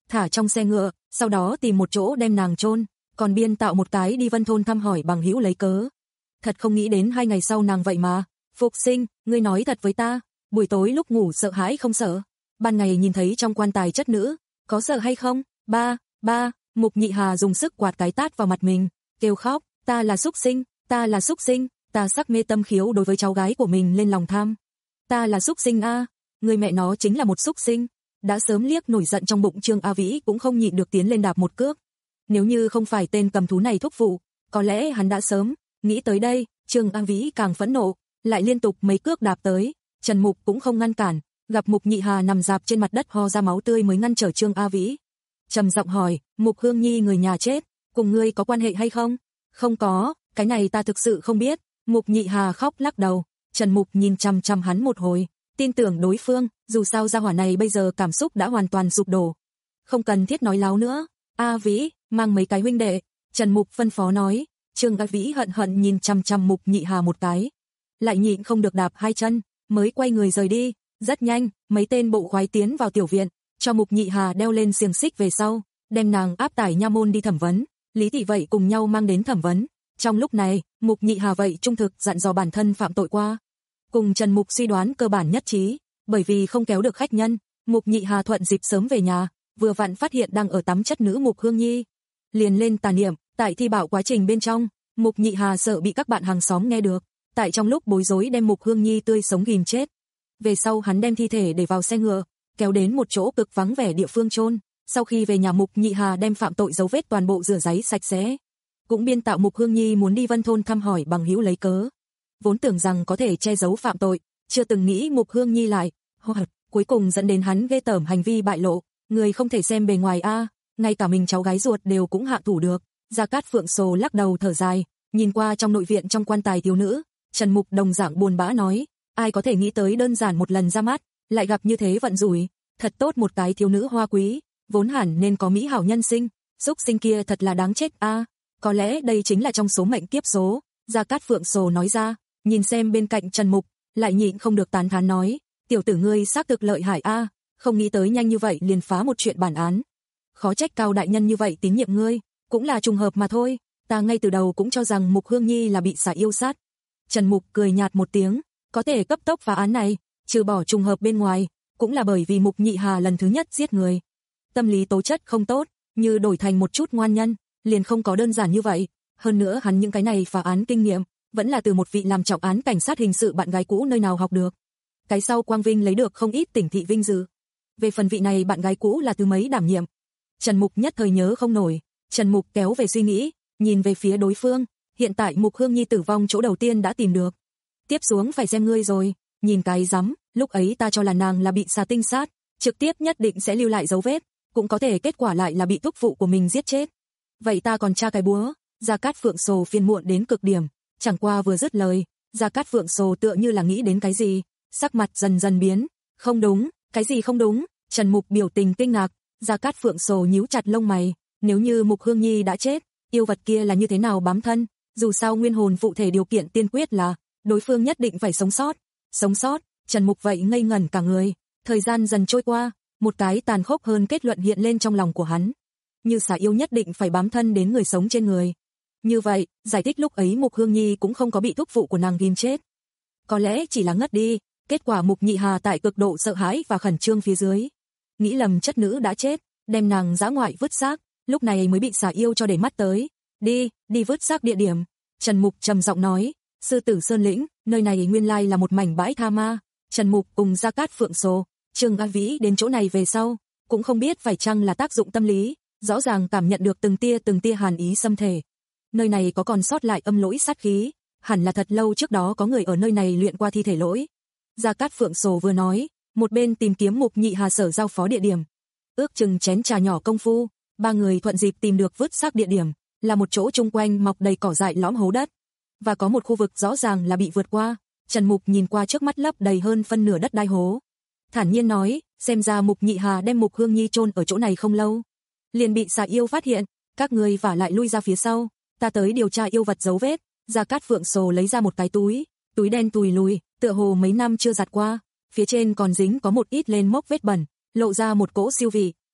thả trong xe ngựa, sau đó tìm một chỗ đem nàng chôn, còn biên tạo một cái đi Vân thôn thăm hỏi bằng hữu lấy cớ. Thật không nghĩ đến hai ngày sau nàng vậy mà, Phục Sinh, ngươi nói thật với ta, buổi tối lúc ngủ sợ hãi không sợ, ban ngày nhìn thấy trong quan tài chất nữ, có sợ hay không? Ba, ba, Mục Nhị Hà dùng sức quạt cái tát vào mặt mình, kêu khóc, ta là súc sinh, ta là súc sinh, ta sắc mê tâm khiếu đối với cháu gái của mình lên lòng tham. Ta là súc sinh a, người mẹ nó chính là một súc sinh. Đã sớm liếc nổi giận trong bụng Trương A Vĩ cũng không nhịn được tiến lên đạp một cước. Nếu như không phải tên cầm thú này thúc phụ, có lẽ hắn đã sớm, nghĩ tới đây, Trương A Vĩ càng phẫn nộ, lại liên tục mấy cước đạp tới, Trần Mục cũng không ngăn cản, gặp Mục Nhị Hà nằm rạp trên mặt đất ho ra máu tươi mới ngăn trở Trương A Vĩ. Trầm giọng hỏi, Mục Hương Nhi người nhà chết, cùng ngươi có quan hệ hay không? Không có, cái này ta thực sự không biết. Mục Nhị Hà khóc lắc đầu, Trần Mục nhìn chằm chằm hắn một hồi, tin tưởng đối phương, dù sao gia hỏa này bây giờ cảm xúc đã hoàn toàn sụp đổ. Không cần thiết nói láo nữa, A Vĩ, mang mấy cái huynh đệ, Trần Mục phân phó nói. Trương A Vĩ hận hận nhìn chằm chằm Mục Nhị Hà một cái, lại nhịn không được đạp hai chân, mới quay người rời đi. Rất nhanh, mấy tên bộ khoái tiến vào tiểu viện, cho Mục Nhị Hà đeo lên xiềng xích về sau, đem nàng áp tải nha môn đi thẩm vấn. Lý thị vậy cùng nhau mang đến thẩm vấn. Trong lúc này, Mục Nhị Hà vậy trung thực dặn dò bản thân phạm tội qua. Cùng Trần Mục suy đoán cơ bản nhất trí, bởi vì không kéo được khách nhân, Mục Nhị Hà thuận dịp sớm về nhà, vừa vặn phát hiện đang ở tắm chất nữ Mục Hương Nhi. Liền lên tà niệm, tại thi bảo quá trình bên trong, Mục Nhị Hà sợ bị các bạn hàng xóm nghe được, tại trong lúc bối rối đem Mục Hương Nhi tươi sống ghim chết. Về sau hắn đem thi thể để vào xe ngựa, kéo đến một chỗ cực vắng vẻ địa phương chôn. Sau khi về nhà Mục Nhị Hà đem phạm tội dấu vết toàn bộ rửa ráy sạch sẽ, cũng biên tạo Mục Hương Nhi muốn đi Vân thôn thăm hỏi bằng hữu lấy cớ. Vốn tưởng rằng có thể che giấu phạm tội, chưa từng nghĩ Mục Hương Nhi lại, hoặc cuối cùng dẫn đến hắn ghê tởm hành vi bại lộ, người không thể xem bề ngoài a, ngay cả mình cháu gái ruột đều cũng hạ thủ được. Gia Cát Phượng Sồ lắc đầu thở dài, nhìn qua trong nội viện trong quan tài thiếu nữ, Trần Mục đồng dạng buồn bã nói, ai có thể nghĩ tới đơn giản một lần ra mắt, lại gặp như thế vận rủi, thật tốt một cái thiếu nữ hoa quý, vốn hẳn nên có mỹ hảo nhân sinh, xúc sinh kia thật là đáng chết a, có lẽ đây chính là trong số mệnh kiếp số. Gia Cát Phượng Sồ nói ra, nhìn xem bên cạnh Trần Mục, lại nhịn không được tán thán nói, tiểu tử ngươi xác thực lợi hại a, không nghĩ tới nhanh như vậy liền phá một chuyện bản án. Khó trách Cao đại nhân như vậy tín nhiệm ngươi, cũng là trùng hợp mà thôi, ta ngay từ đầu cũng cho rằng Mục Hương Nhi là bị xả yêu sát. Trần Mục cười nhạt một tiếng, có thể cấp tốc phá án này, trừ bỏ trùng hợp bên ngoài, cũng là bởi vì Mục Nhị Hà lần thứ nhất giết người. Tâm lý tố chất không tốt, như đổi thành một chút ngoan nhân, liền không có đơn giản như vậy. Hơn nữa hắn những cái này phá án kinh nghiệm, vẫn là từ một vị làm trọng án cảnh sát hình sự bạn gái cũ nơi nào học được. Cái sau Quang Vinh lấy được không ít tỉnh thị vinh dự. Về phần vị này bạn gái cũ là từ mấy đảm nhiệm. Trần Mục nhất thời nhớ không nổi, Trần Mục kéo về suy nghĩ, nhìn về phía đối phương, hiện tại Mục Hương Nhi tử vong chỗ đầu tiên đã tìm được. Tiếp xuống phải xem ngươi rồi, nhìn cái rắm, lúc ấy ta cho là nàng là bị xà tinh sát, trực tiếp nhất định sẽ lưu lại dấu vết, cũng có thể kết quả lại là bị thúc phụ của mình giết chết. Vậy ta còn tra cái búa. Gia Cát Phượng Sồ phiền muộn đến cực điểm, chẳng qua vừa dứt lời, Gia Cát Phượng Sồ tựa như là nghĩ đến cái gì, sắc mặt dần dần biến, không đúng, cái gì không đúng? Trần Mục biểu tình kinh ngạc, Gia Cát Phượng Sồ nhíu chặt lông mày, nếu như Mục Hương Nhi đã chết, yêu vật kia là như thế nào bám thân, dù sao nguyên hồn phụ thể điều kiện tiên quyết là đối phương nhất định phải sống sót. Sống sót, Trần Mục vậy ngây ngẩn cả người, thời gian dần trôi qua, một cái tàn khốc hơn kết luận hiện lên trong lòng của hắn. Như xà yêu nhất định phải bám thân đến người sống trên người. Như vậy, giải thích lúc ấy Mục Hương Nhi cũng không có bị thúc phụ của nàng ghim chết. Có lẽ chỉ là ngất đi, kết quả Mục Nhị Hà tại cực độ sợ hãi và khẩn trương phía dưới, nghĩ lầm chất nữ đã chết, đem nàng dã ngoại vứt xác, lúc này mới bị xà yêu cho để mắt tới. Đi, đi vứt xác địa điểm. Trần Mục trầm giọng nói, Sư Tử Sơn Lĩnh, nơi này nguyên lai là một mảnh bãi tha ma. Trần Mục cùng Gia Cát Phượng Sồ, Trương A Vĩ đến chỗ này về sau, cũng không biết phải chăng là tác dụng tâm lý, rõ ràng cảm nhận được từng tia từng tia hàn ý xâm thể. Nơi này có còn sót lại âm lỗi sát khí, hẳn là thật lâu trước đó có người ở nơi này luyện qua thi thể lỗi. Gia Cát Phượng Sồ vừa nói, một bên tìm kiếm Mục Nhị Hà sở giao phó địa điểm. Ước chừng chén trà nhỏ công phu, ba người thuận dịp tìm được vứt xác địa điểm, là một chỗ chung quanh mọc đầy cỏ dại lõm hố đất, và có một khu vực rõ ràng là bị vượt qua. Trần Mục nhìn qua trước mắt lấp đầy hơn phân nửa đất đai hố, thản nhiên nói, xem ra Mục Nhị Hà đem Mục Hương Nhi chôn ở chỗ này không lâu, liền bị xà yêu phát hiện, các ngươi vả lại lui ra phía sau, ta tới điều tra yêu vật dấu vết. Gia Cát Phượng Sồ lấy ra một cái túi, túi đen tùi lùi, tựa hồ mấy năm chưa giặt qua, phía trên còn dính có một ít lên mốc vết bẩn, lộ ra một cỗ siêu vị,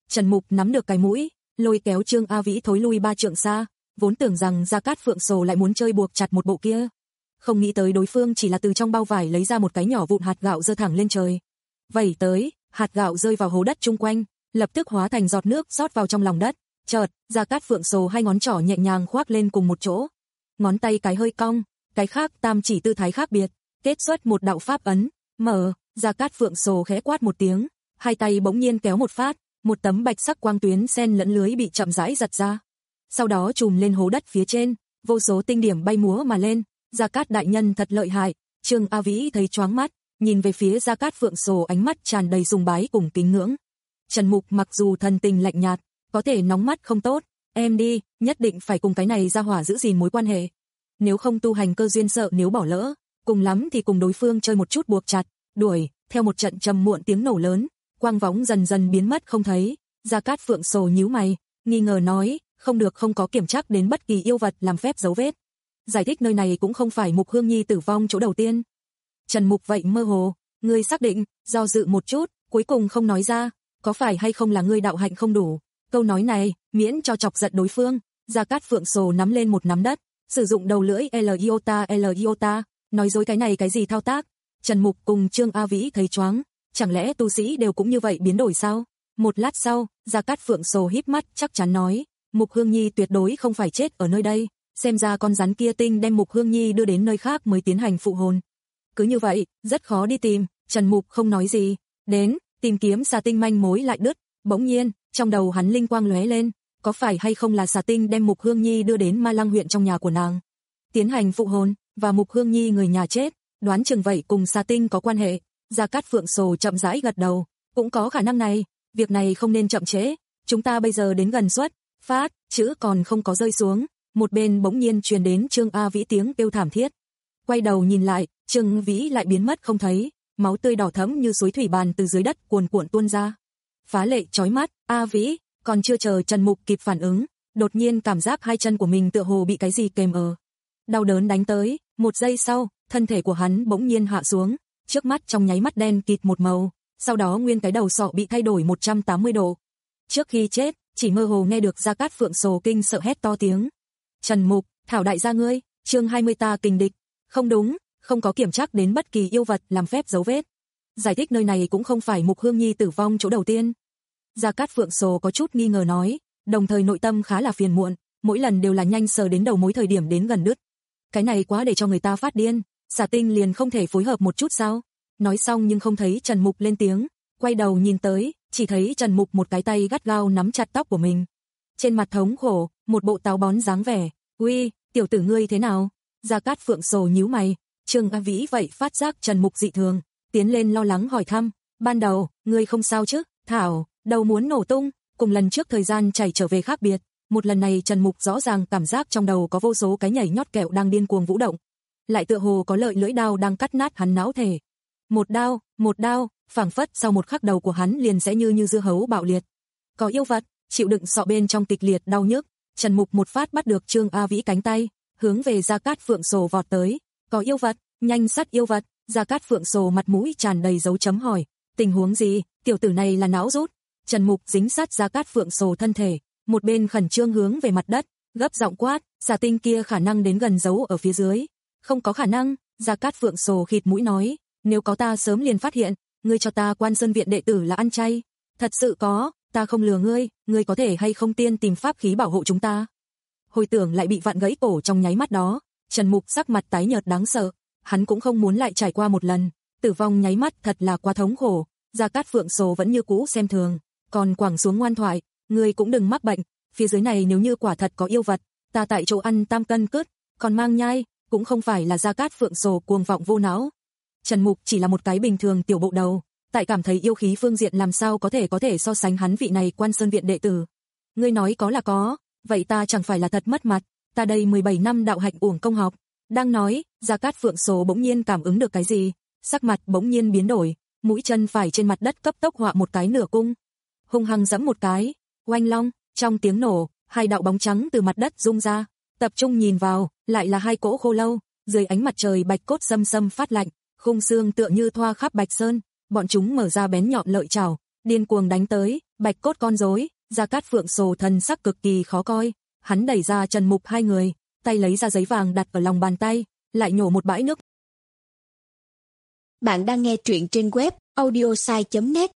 Trần Mục nắm được cái mũi, lôi kéo Trương A Vĩ thối lui ba trượng xa, vốn tưởng rằng Gia Cát Phượng Sồ lại muốn chơi buộc chặt một bộ kia. Không nghĩ tới đối phương chỉ là từ trong bao vải lấy ra một cái nhỏ vụn hạt gạo giơ thẳng lên trời. Vẩy tới, hạt gạo rơi vào hố đất chung quanh, lập tức hóa thành giọt nước rót vào trong lòng đất. Chợt, Gia Cát Phượng Sồ hai ngón trỏ nhẹ nhàng khoác lên cùng một chỗ. Ngón tay cái hơi cong, cái khác tam chỉ tư thái khác biệt, kết xuất một đạo pháp ấn. Mở, Gia Cát Phượng Sồ khẽ quát một tiếng, hai tay bỗng nhiên kéo một phát, một tấm bạch sắc quang tuyến sen lẫn lưới bị chậm rãi giật ra. Sau đó trùm lên hố đất phía trên, vô số tinh điểm bay múa mà lên. Gia Cát đại nhân thật lợi hại. Trương A Vĩ thấy choáng mắt, nhìn về phía Gia Cát Phượng Sồ ánh mắt tràn đầy sùng bái cùng kính ngưỡng. Trần Mục mặc dù thần tình lạnh nhạt, có thể nóng mắt không tốt, em đi, nhất định phải cùng cái này ra hỏa giữ gìn mối quan hệ. Nếu không tu hành cơ duyên sợ nếu bỏ lỡ, cùng lắm thì cùng đối phương chơi một chút buộc chặt, đuổi, theo một trận trầm muộn tiếng nổ lớn, quang võng dần dần biến mất không thấy. Gia Cát Phượng Sồ nhíu mày, nghi ngờ nói, không được, không có kiểm trắc đến bất kỳ yêu vật làm phép dấu vết. Giải thích nơi này cũng không phải Mục Hương Nhi tử vong chỗ đầu tiên. Trần Mục vậy mơ hồ, ngươi xác định, do dự một chút, cuối cùng không nói ra, có phải hay không là ngươi đạo hạnh không đủ. Câu nói này, miễn cho chọc giận đối phương. Gia Cát Phượng Sồ nắm lên một nắm đất, sử dụng đầu lưỡi L iota L iota, nói dối cái này cái gì thao tác. Trần Mục cùng Trương A Vĩ thấy choáng, chẳng lẽ tu sĩ đều cũng như vậy biến đổi sao? Một lát sau, Gia Cát Phượng Sồ híp mắt chắc chắn nói, Mục Hương Nhi tuyệt đối không phải chết ở nơi đây, xem ra con rắn kia tinh đem Mục Hương Nhi đưa đến nơi khác mới tiến hành phụ hồn. Cứ như vậy, rất khó đi tìm. Trần Mục không nói gì, đến, tìm kiếm xà tinh manh mối lại đứt. Bỗng nhiên, trong đầu hắn linh quang lóe lên, có phải hay không là xà tinh đem Mục Hương Nhi đưa đến Ma Lăng huyện trong nhà của nàng, tiến hành phụ hồn, và Mục Hương Nhi người nhà chết, đoán chừng vậy cùng xà tinh có quan hệ. Gia Cát Phượng Sồ chậm rãi gật đầu, cũng có khả năng này, việc này không nên chậm trễ, chúng ta bây giờ đến gần xuất phát. Chữ còn không có rơi xuống, một bên bỗng nhiên truyền đến Trương A Vĩ tiếng kêu thảm thiết. Quay đầu nhìn lại, Trương Vĩ lại biến mất không thấy, máu tươi đỏ thẫm như suối thủy bàn từ dưới đất cuồn cuộn tuôn ra, phá lệ chói mắt. A Vĩ, còn chưa chờ Trần Mục kịp phản ứng, đột nhiên cảm giác hai chân của mình tựa hồ bị cái gì kềm ở. Đau đớn đánh tới, một giây sau, thân thể của hắn bỗng nhiên hạ xuống, trước mắt trong nháy mắt đen kịt một màu, sau đó nguyên cái đầu sọ bị thay đổi một trăm tám mươi độ. Trước khi chết, chỉ mơ hồ nghe được Gia Cát Phượng Sồ kinh sợ hét to tiếng. Trần Mục, Thảo đại gia ngươi, chương hai mươi ta kình địch. Không đúng, không có kiểm trắc đến bất kỳ yêu vật làm phép dấu vết. Giải thích nơi này cũng không phải Mục Hương Nhi tử vong chỗ đầu tiên. Gia Cát Phượng Sồ có chút nghi ngờ nói, đồng thời nội tâm khá là phiền muộn, mỗi lần đều là nhanh sờ đến đầu mối thời điểm đến gần đứt. Cái này quá để cho người ta phát điên, xà tinh liền không thể phối hợp một chút sao? Nói xong nhưng không thấy Trần Mục lên tiếng, quay đầu nhìn tới, chỉ thấy Trần Mục một cái tay gắt gao nắm chặt tóc của mình. Trên mặt thống khổ, một bộ táo bón dáng vẻ, uy, tiểu tử ngươi thế nào? Gia Cát Phượng Sồ nhíu mày, Trương A Vĩ vậy phát giác Trần Mục dị thường, tiến lên lo lắng hỏi thăm, ban đầu, ngươi không sao chứ? Thảo, đầu muốn nổ tung, cùng lần trước thời gian chảy trở về khác biệt, một lần này Trần Mục rõ ràng cảm giác trong đầu có vô số cái nhảy nhót kẹo đang điên cuồng vũ động, lại tựa hồ có lợi lưỡi đao đang cắt nát hắn não thể. Một đao, một đao, phảng phất sau một khắc đầu của hắn liền sẽ như như dưa hấu bạo liệt. Có yêu vật, chịu đựng sọ bên trong kịch liệt đau nhức, Trần Mục một phát bắt được Trương A Vĩ cánh tay, hướng về Gia Cát Phượng Sồ vọt tới. Có yêu vật, nhanh sát yêu vật. Gia Cát Phượng Sồ mặt mũi tràn đầy dấu chấm hỏi, tình huống gì? Tiểu tử này là não rút. Trần Mục dính sát Gia Cát Phượng Sồ thân thể, một bên khẩn trương hướng về mặt đất, gấp giọng quát, xà tinh kia khả năng đến gần giấu ở phía dưới. Không có khả năng. Gia Cát Phượng Sồ khịt mũi nói, nếu có ta sớm liền phát hiện, ngươi cho ta Quan Sơn viện đệ tử là ăn chay. Thật sự có, ta không lừa ngươi, ngươi có thể hay không tiên tìm pháp khí bảo hộ chúng ta? Hồi tưởng lại bị vặn gãy cổ trong nháy mắt đó, Trần Mục sắc mặt tái nhợt đáng sợ, hắn cũng không muốn lại trải qua một lần, tử vong nháy mắt thật là quá thống khổ. Gia Cát Phượng Sồ vẫn như cũ xem thường, còn quẳng xuống ngoan thoại, ngươi cũng đừng mắc bệnh, phía dưới này nếu như quả thật có yêu vật, ta tại chỗ ăn tam cân cứt, còn mang nhai, cũng không phải là Gia Cát Phượng Sồ cuồng vọng vô não. Trần Mục chỉ là một cái bình thường tiểu bộ đầu, tại cảm thấy yêu khí phương diện làm sao có thể có thể so sánh hắn vị này Quan Sơn viện đệ tử. Ngươi nói có là có, vậy ta chẳng phải là thật mất mặt, ta đây mười bảy năm đạo hạnh uổng công học. Đang nói, Gia Cát Phượng Sồ bỗng nhiên cảm ứng được cái gì, sắc mặt bỗng nhiên biến đổi, mũi chân phải trên mặt đất cấp tốc họa một cái nửa cung, hung hăng giẫm một cái, oanh long, trong tiếng nổ, hai đạo bóng trắng từ mặt đất rung ra, tập trung nhìn vào, lại là hai cỗ khô lâu, dưới ánh mặt trời bạch cốt xâm xâm phát lạnh, khung xương tựa như thoa khắp bạch sơn, bọn chúng mở ra bén nhọn lợi chảo, điên cuồng đánh tới. Bạch cốt con rối. Gia Cát Phượng Sồ thần sắc cực kỳ khó coi, hắn đẩy ra Trần Mục hai người, tay lấy ra giấy vàng đặt ở lòng bàn tay, lại nhổ một bãi nước. Bạn đang nghe truyện trên web audiosai chấm net.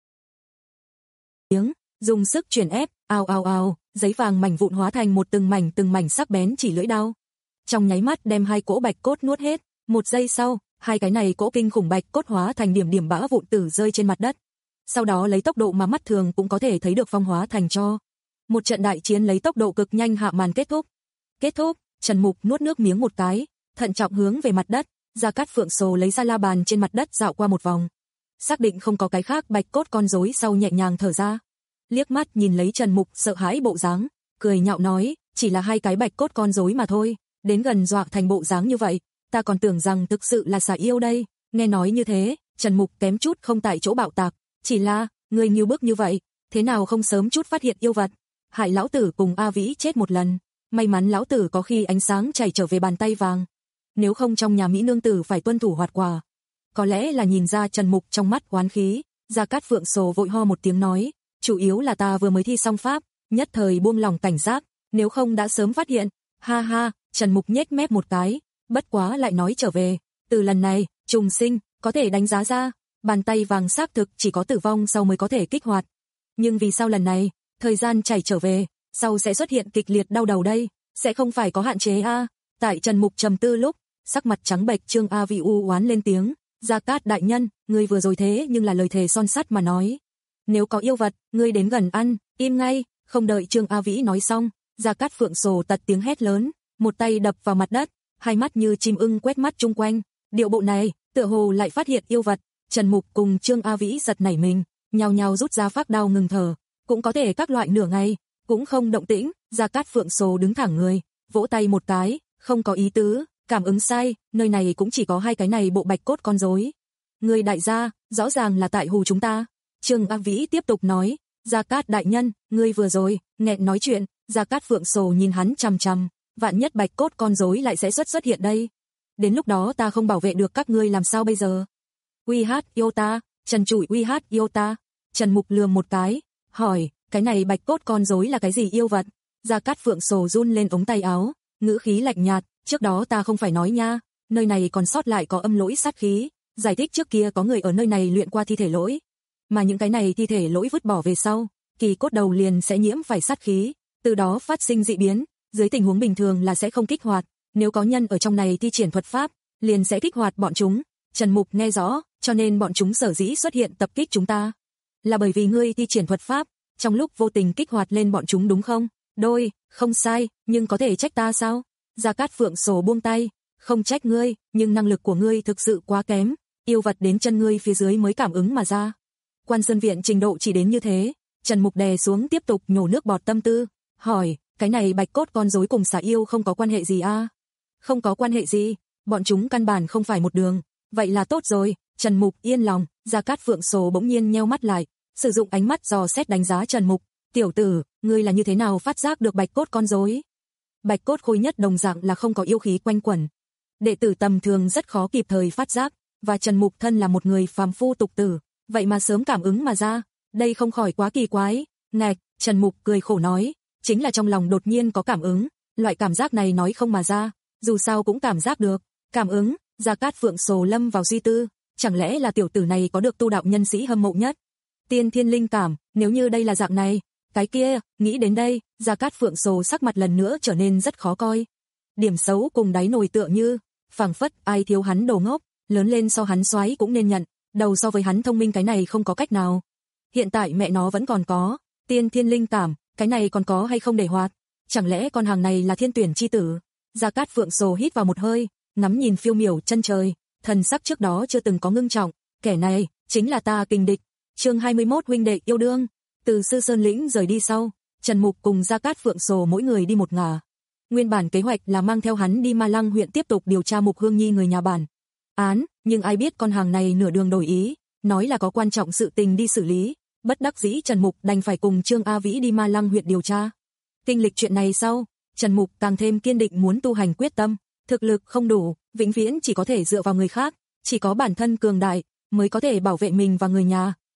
Tiếng, dùng sức chuyển ép, ào ào ào, giấy vàng mảnh vụn hóa thành một từng mảnh từng mảnh sắc bén chỉ lưỡi đao. Trong nháy mắt đem hai cỗ bạch cốt nuốt hết, một giây sau, hai cái này cỗ kinh khủng bạch cốt hóa thành điểm điểm bã vụn tử rơi trên mặt đất. Sau đó lấy tốc độ mà mắt thường cũng có thể thấy được phong hóa thành tro. Một trận đại chiến lấy tốc độ cực nhanh hạ màn kết thúc. Kết thúc, Trần Mục nuốt nước miếng một cái, thận trọng hướng về mặt đất, Gia Cát Phượng Sồ lấy ra la bàn trên mặt đất dạo qua một vòng. Xác định không có cái khác bạch cốt con rối sau nhẹ nhàng thở ra. Liếc mắt nhìn lấy Trần Mục sợ hãi bộ dáng, cười nhạo nói, chỉ là hai cái bạch cốt con rối mà thôi, đến gần dọa thành bộ dáng như vậy, ta còn tưởng rằng thực sự là xà yêu đây. Nghe nói như thế, Trần Mục kém chút không tại chỗ bạo tạc, chỉ là, người nhiều bước như vậy, thế nào không sớm chút phát hiện yêu vật, hại lão tử cùng A Vĩ chết một lần, may mắn lão tử có khi ánh sáng chảy trở về bàn tay vàng, nếu không trong nhà Mỹ nương tử phải tuân thủ hoạt quả. Có lẽ là nhìn ra Trần Mục trong mắt oán khí, Gia Cát Phượng Sồ vội ho một tiếng nói, chủ yếu là ta vừa mới thi xong pháp, nhất thời buông lòng cảnh giác, nếu không đã sớm phát hiện. Ha ha, Trần Mục nhếch mép một cái, bất quá lại nói trở về, từ lần này, trùng sinh, có thể đánh giá ra, bàn tay vàng xác thực chỉ có tử vong sau mới có thể kích hoạt. Nhưng vì sao lần này, thời gian chảy trở về, sau sẽ xuất hiện kịch liệt đau đầu đây, sẽ không phải có hạn chế a? À? Tại Trần Mục trầm tư lúc, sắc mặt trắng bệch Trương A Vĩ u oán lên tiếng, Gia Cát đại nhân, ngươi vừa rồi thế nhưng là lời thề son sắt mà nói. Nếu có yêu vật, ngươi đến gần ăn, im ngay, không đợi Trương A Vĩ nói xong, Gia Cát Phượng Sồ tật tiếng hét lớn, một tay đập vào mặt đất, hai mắt như chim ưng quét mắt chung quanh, điệu bộ này, tựa hồ lại phát hiện yêu vật. Trần Mục cùng Trương A Vĩ giật nảy mình, nhao nhao rút ra phác đao ngừng thở, cũng có thể các loại nửa ngày, cũng không động tĩnh. Gia Cát Phượng Sồ đứng thẳng người, vỗ tay một cái, không có ý tứ, cảm ứng sai, nơi này cũng chỉ có hai cái này bộ bạch cốt con rối. Người đại gia, rõ ràng là tại hù chúng ta. Trương A Vĩ tiếp tục nói, Gia Cát đại nhân, ngươi vừa rồi, nghẹn nói chuyện. Gia Cát Phượng Sồ nhìn hắn chằm chằm, vạn nhất bạch cốt con rối lại sẽ xuất xuất hiện đây. Đến lúc đó ta không bảo vệ được các ngươi làm sao bây giờ? Uy hát yêu ta, Trần Trụi uy hát yêu ta. Trần Mục lườm một cái, hỏi, cái này bạch cốt con rối là cái gì yêu vật? Gia Cát Phượng Sồ run lên ống tay áo, ngữ khí lạnh nhạt, trước đó ta không phải nói nha, nơi này còn sót lại có âm lỗi sát khí, giải thích trước kia có người ở nơi này luyện qua thi thể lỗi, mà những cái này thi thể lỗi vứt bỏ về sau, kỳ cốt đầu liền sẽ nhiễm phải sát khí, từ đó phát sinh dị biến, dưới tình huống bình thường là sẽ không kích hoạt, nếu có nhân ở trong này thi triển thuật pháp, liền sẽ kích hoạt bọn chúng. Trần Mục nghe rõ, cho nên bọn chúng sở dĩ xuất hiện tập kích chúng ta, là bởi vì ngươi thi triển thuật pháp, trong lúc vô tình kích hoạt lên bọn chúng đúng không? Đôi, không sai, nhưng có thể trách ta sao? Gia Cát Phượng Sồ buông tay, không trách ngươi, nhưng năng lực của ngươi thực sự quá kém, yêu vật đến chân ngươi phía dưới mới cảm ứng mà ra. Quan Sơn Viện trình độ chỉ đến như thế. Trần Mục đè xuống tiếp tục nhổ nước bọt tâm tư, hỏi, cái này bạch cốt con rối cùng xà yêu không có quan hệ gì a? À? Không có quan hệ gì, bọn chúng căn bản không phải một đường. Vậy là tốt rồi. Trần Mục yên lòng. Gia Cát Phượng Sồ bỗng nhiên nheo mắt lại, sử dụng ánh mắt dò xét đánh giá Trần Mục, tiểu tử, ngươi là như thế nào phát giác được bạch cốt con rối? Bạch cốt khôi nhất đồng dạng là không có yêu khí quanh quẩn, đệ tử tầm thường rất khó kịp thời phát giác, và Trần Mục thân là một người phàm phu tục tử, vậy mà sớm cảm ứng mà ra, đây không khỏi quá kỳ quái. Ngạch, Trần Mục cười khổ nói, chính là trong lòng đột nhiên có cảm ứng, loại cảm giác này nói không mà ra, dù sao cũng cảm giác được. Cảm ứng? Gia Cát Phượng Sồ lâm vào suy tư, chẳng lẽ là tiểu tử này có được tu đạo nhân sĩ hâm mộ nhất? Tiên thiên linh cảm, nếu như đây là dạng này, cái kia, nghĩ đến đây, Gia Cát Phượng Sồ sắc mặt lần nữa trở nên rất khó coi. Điểm xấu cùng đáy nồi tựa như, phảng phất ai thiếu hắn đồ ngốc, lớn lên so hắn xoái cũng nên nhận, đầu so với hắn thông minh cái này không có cách nào. Hiện tại mẹ nó vẫn còn có, tiên thiên linh cảm, cái này còn có hay không để hoạt? Chẳng lẽ con hàng này là thiên tuyển chi tử? Gia Cát Phượng Sồ hít vào một hơi, ngắm nhìn phiêu miểu chân trời, thần sắc trước đó chưa từng có ngưng trọng, kẻ này chính là ta kình địch. Chương hai mươi mốt huynh đệ yêu đương. Từ Sư Sơn lĩnh rời đi sau, Trần Mục cùng Gia Cát Phượng Sồ mỗi người đi một ngả. Nguyên bản kế hoạch là mang theo hắn đi Ma Lăng huyện tiếp tục điều tra Mục Hương Nhi người nhà bản án, nhưng ai biết con hàng này nửa đường đổi ý, nói là có quan trọng sự tình đi xử lý, bất đắc dĩ Trần Mục đành phải cùng Trương A Vĩ đi Ma Lăng huyện điều tra. Kinh lịch chuyện này sau, Trần Mục càng thêm kiên định muốn tu hành quyết tâm, thực lực không đủ, vĩnh viễn chỉ có thể dựa vào người khác, chỉ có bản thân cường đại mới có thể bảo vệ mình và người nhà,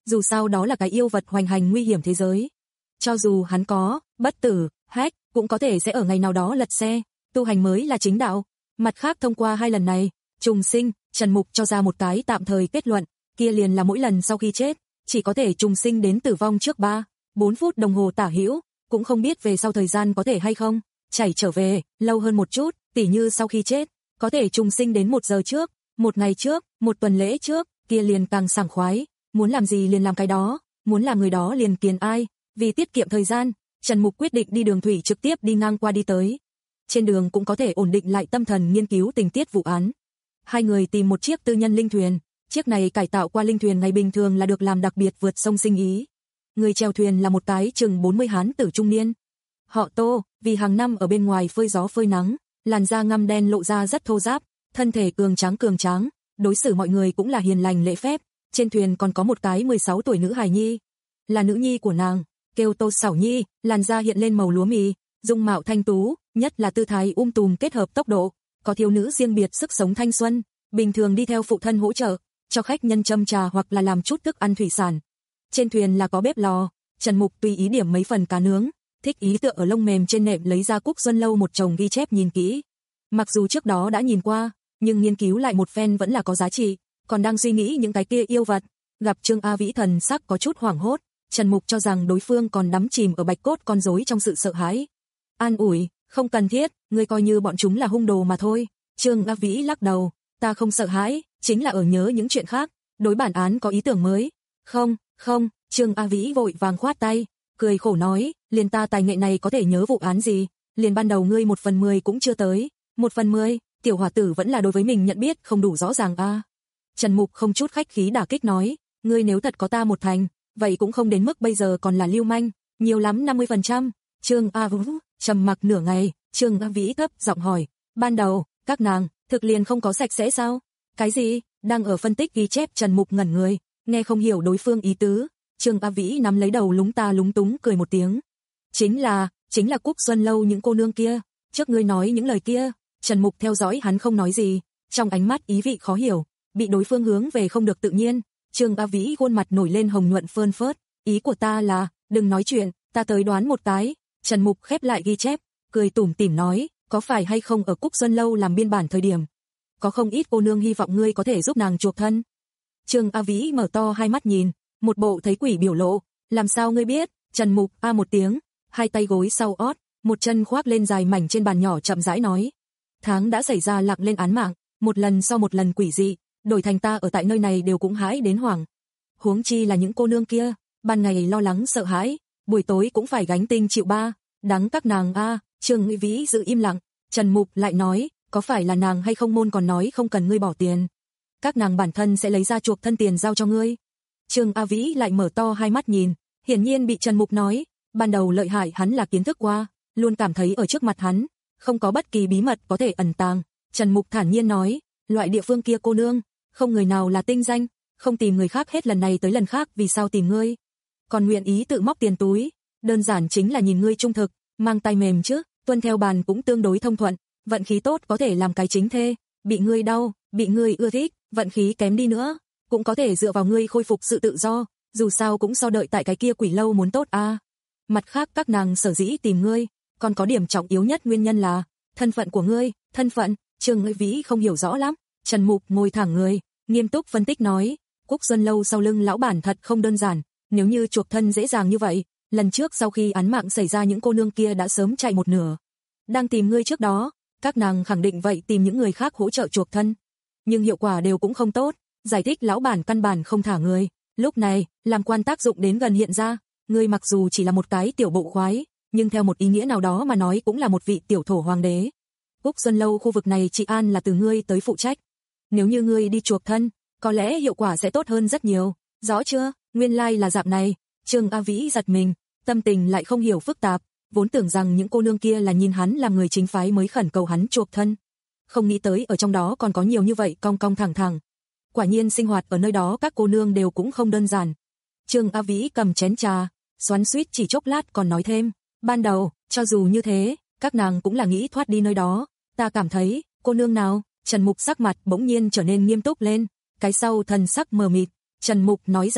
dù sao đó là cái yêu vật hoành hành nguy hiểm thế giới. Cho dù hắn có, bất tử, hack, cũng có thể sẽ ở ngày nào đó lật xe, tu hành mới là chính đạo. Mặt khác thông qua hai lần này, trùng sinh, Trần Mục cho ra một cái tạm thời kết luận, kia liền là mỗi lần sau khi chết, chỉ có thể trùng sinh đến tử vong trước ba, bốn phút đồng hồ tả hữu, cũng không biết về sau thời gian có thể hay không, chảy trở về, lâu hơn một chút, tỉ như sau khi chết, có thể trùng sinh đến một giờ trước, một ngày trước, một tuần lễ trước, kia liền càng sảng khoái, muốn làm gì liền làm cái đó, muốn làm người đó liền kiền ai, vì tiết kiệm thời gian, Trần Mục quyết định đi đường thủy trực tiếp đi ngang qua đi tới. Trên đường cũng có thể ổn định lại tâm thần nghiên cứu tình tiết vụ án. Hai người tìm một chiếc tư nhân linh thuyền, chiếc này cải tạo qua linh thuyền ngày bình thường là được làm đặc biệt vượt sông sinh ý. Người chèo thuyền là một cái chừng bốn mươi hán tử trung niên. Họ Tô, vì hàng năm ở bên ngoài phơi gió phơi nắng, làn da ngăm đen lộ ra rất thô ráp, thân thể cường tráng cường tráng, đối xử mọi người cũng là hiền lành lễ phép. Trên thuyền còn có một cái mười sáu tuổi nữ hài nhi, là nữ nhi của nàng, kêu Tô Sảo Nhi, làn da hiện lên màu lúa mì, dung mạo thanh tú, nhất là tư thái um tùm kết hợp tốc độ, có thiếu nữ riêng biệt sức sống thanh xuân, bình thường đi theo phụ thân hỗ trợ, cho khách nhân châm trà hoặc là làm chút thức ăn thủy sản. Trên thuyền là có bếp lò, Trần Mục tùy ý điểm mấy phần cá nướng, thích ý tựa ở lông mềm trên nệm lấy ra Cúc Xuân Lâu một chồng ghi chép nhìn kỹ. Mặc dù trước đó đã nhìn qua, nhưng nghiên cứu lại một phen vẫn là có giá trị, còn đang suy nghĩ những cái kia yêu vật, gặp Trương A Vĩ thần sắc có chút hoảng hốt, Trần Mục cho rằng đối phương còn đắm chìm ở bạch cốt con rối trong sự sợ hãi. An ủi, không cần thiết, ngươi coi như bọn chúng là hung đồ mà thôi. Trương A Vĩ lắc đầu, ta không sợ hãi, chính là ở nhớ những chuyện khác, đối bản án có ý tưởng mới. Không, không, Trương A Vĩ vội vàng khoát tay, cười khổ nói, liền ta tài nghệ này có thể nhớ vụ án gì, liền ban đầu ngươi một phần mười cũng chưa tới, một phần mười, tiểu hòa tử vẫn là đối với mình nhận biết không đủ rõ ràng a. À. Trần Mục không chút khách khí đả kích nói, ngươi nếu thật có ta một thành, vậy cũng không đến mức bây giờ còn là lưu manh, nhiều lắm năm mươi phần trăm. Trương A Vũ trầm mặc nửa ngày, Trương A Vĩ thấp giọng hỏi, ban đầu, các nàng, thực liền không có sạch sẽ sao? Cái gì? Đang ở phân tích ghi chép Trần Mục ngẩn người, nghe không hiểu đối phương ý tứ, Trương A Vĩ nắm lấy đầu lúng ta lúng túng cười một tiếng. Chính là, chính là Cúc Xuân Lâu những cô nương kia, trước ngươi nói những lời kia, Trần Mục theo dõi hắn không nói gì, trong ánh mắt ý vị khó hiểu, bị đối phương hướng về không được tự nhiên, Trương A Vĩ khuôn mặt nổi lên hồng nhuận phơn phớt, ý của ta là, đừng nói chuyện, ta tới đoán một cái. Trần Mục khép lại ghi chép, cười tủm tỉm nói, có phải hay không ở Cúc Xuân Lâu làm biên bản thời điểm, có không ít cô nương hy vọng ngươi có thể giúp nàng chuộc thân. Trương A Vĩ mở to hai mắt nhìn, một bộ thấy quỷ biểu lộ, làm sao ngươi biết? Trần Mục a một tiếng, hai tay gối sau ót, một chân khoác lên dài mảnh trên bàn nhỏ chậm rãi nói, tháng đã xảy ra lặng lên án mạng, một lần sau một lần quỷ dị, đổi thành ta ở tại nơi này đều cũng hãi đến hoảng. Huống chi là những cô nương kia, ban ngày lo lắng sợ hãi, buổi tối cũng phải gánh tinh chịu ba, đắng các nàng a. À. Trương Ngụy Vĩ giữ im lặng, Trần Mục lại nói, có phải là nàng hay không môn còn nói không cần ngươi bỏ tiền, các nàng bản thân sẽ lấy ra chuộc thân tiền giao cho ngươi. Trương A Vĩ lại mở to hai mắt nhìn, hiển nhiên bị Trần Mục nói, ban đầu lợi hại hắn là kiến thức qua, luôn cảm thấy ở trước mặt hắn, không có bất kỳ bí mật có thể ẩn tàng. Trần Mục thản nhiên nói, loại địa phương kia cô nương, không người nào là tinh danh, không tìm người khác hết lần này tới lần khác vì sao tìm ngươi, còn nguyện ý tự móc tiền túi, đơn giản chính là nhìn ngươi trung thực, mang tay mềm chứ, tuân theo bàn cũng tương đối thông thuận, vận khí tốt có thể làm cái chính thê, bị ngươi đau, bị ngươi ưa thích, vận khí kém đi nữa, cũng có thể dựa vào ngươi khôi phục sự tự do, dù sao cũng so đợi tại cái kia quỷ lâu muốn tốt a. À. Mặt khác các nàng sở dĩ tìm ngươi, còn có điểm trọng yếu nhất nguyên nhân là thân phận của ngươi, thân phận. Trương Ngụy Vĩ không hiểu rõ lắm, Trần Mục ngồi thẳng người, nghiêm túc phân tích nói, Cúc Xuân Lâu sau lưng lão bản thật không đơn giản, nếu như chuộc thân dễ dàng như vậy, lần trước sau khi án mạng xảy ra những cô nương kia đã sớm chạy một nửa. Đang tìm ngươi trước đó, các nàng khẳng định vậy tìm những người khác hỗ trợ chuộc thân, nhưng hiệu quả đều cũng không tốt, giải thích lão bản căn bản không thả người. Lúc này, làm quan tác dụng đến gần hiện ra, ngươi mặc dù chỉ là một cái tiểu bộ khoái, nhưng theo một ý nghĩa nào đó mà nói cũng là một vị tiểu thổ hoàng đế. Cúc Xuân Lâu khu vực này trị an là từ ngươi tới phụ trách. Nếu như ngươi đi chuộc thân, có lẽ hiệu quả sẽ tốt hơn rất nhiều. Rõ chưa? Nguyên lai like là dạng này. Trương A Vĩ giật mình, tâm tình lại không hiểu phức tạp, vốn tưởng rằng những cô nương kia là nhìn hắn làm người chính phái mới khẩn cầu hắn chuộc thân. Không nghĩ tới ở trong đó còn có nhiều như vậy cong cong thẳng thẳng. Quả nhiên sinh hoạt ở nơi đó các cô nương đều cũng không đơn giản. Trương A Vĩ cầm chén trà, xoắn xuýt chỉ chốc lát còn nói thêm, ban đầu, cho dù như thế, các nàng cũng là nghĩ thoát đi nơi đó. Ta cảm thấy, cô nương nào? Trần Mục sắc mặt bỗng nhiên trở nên nghiêm túc lên, cái sau thần sắc mờ mịt. Trần Mục nói ra,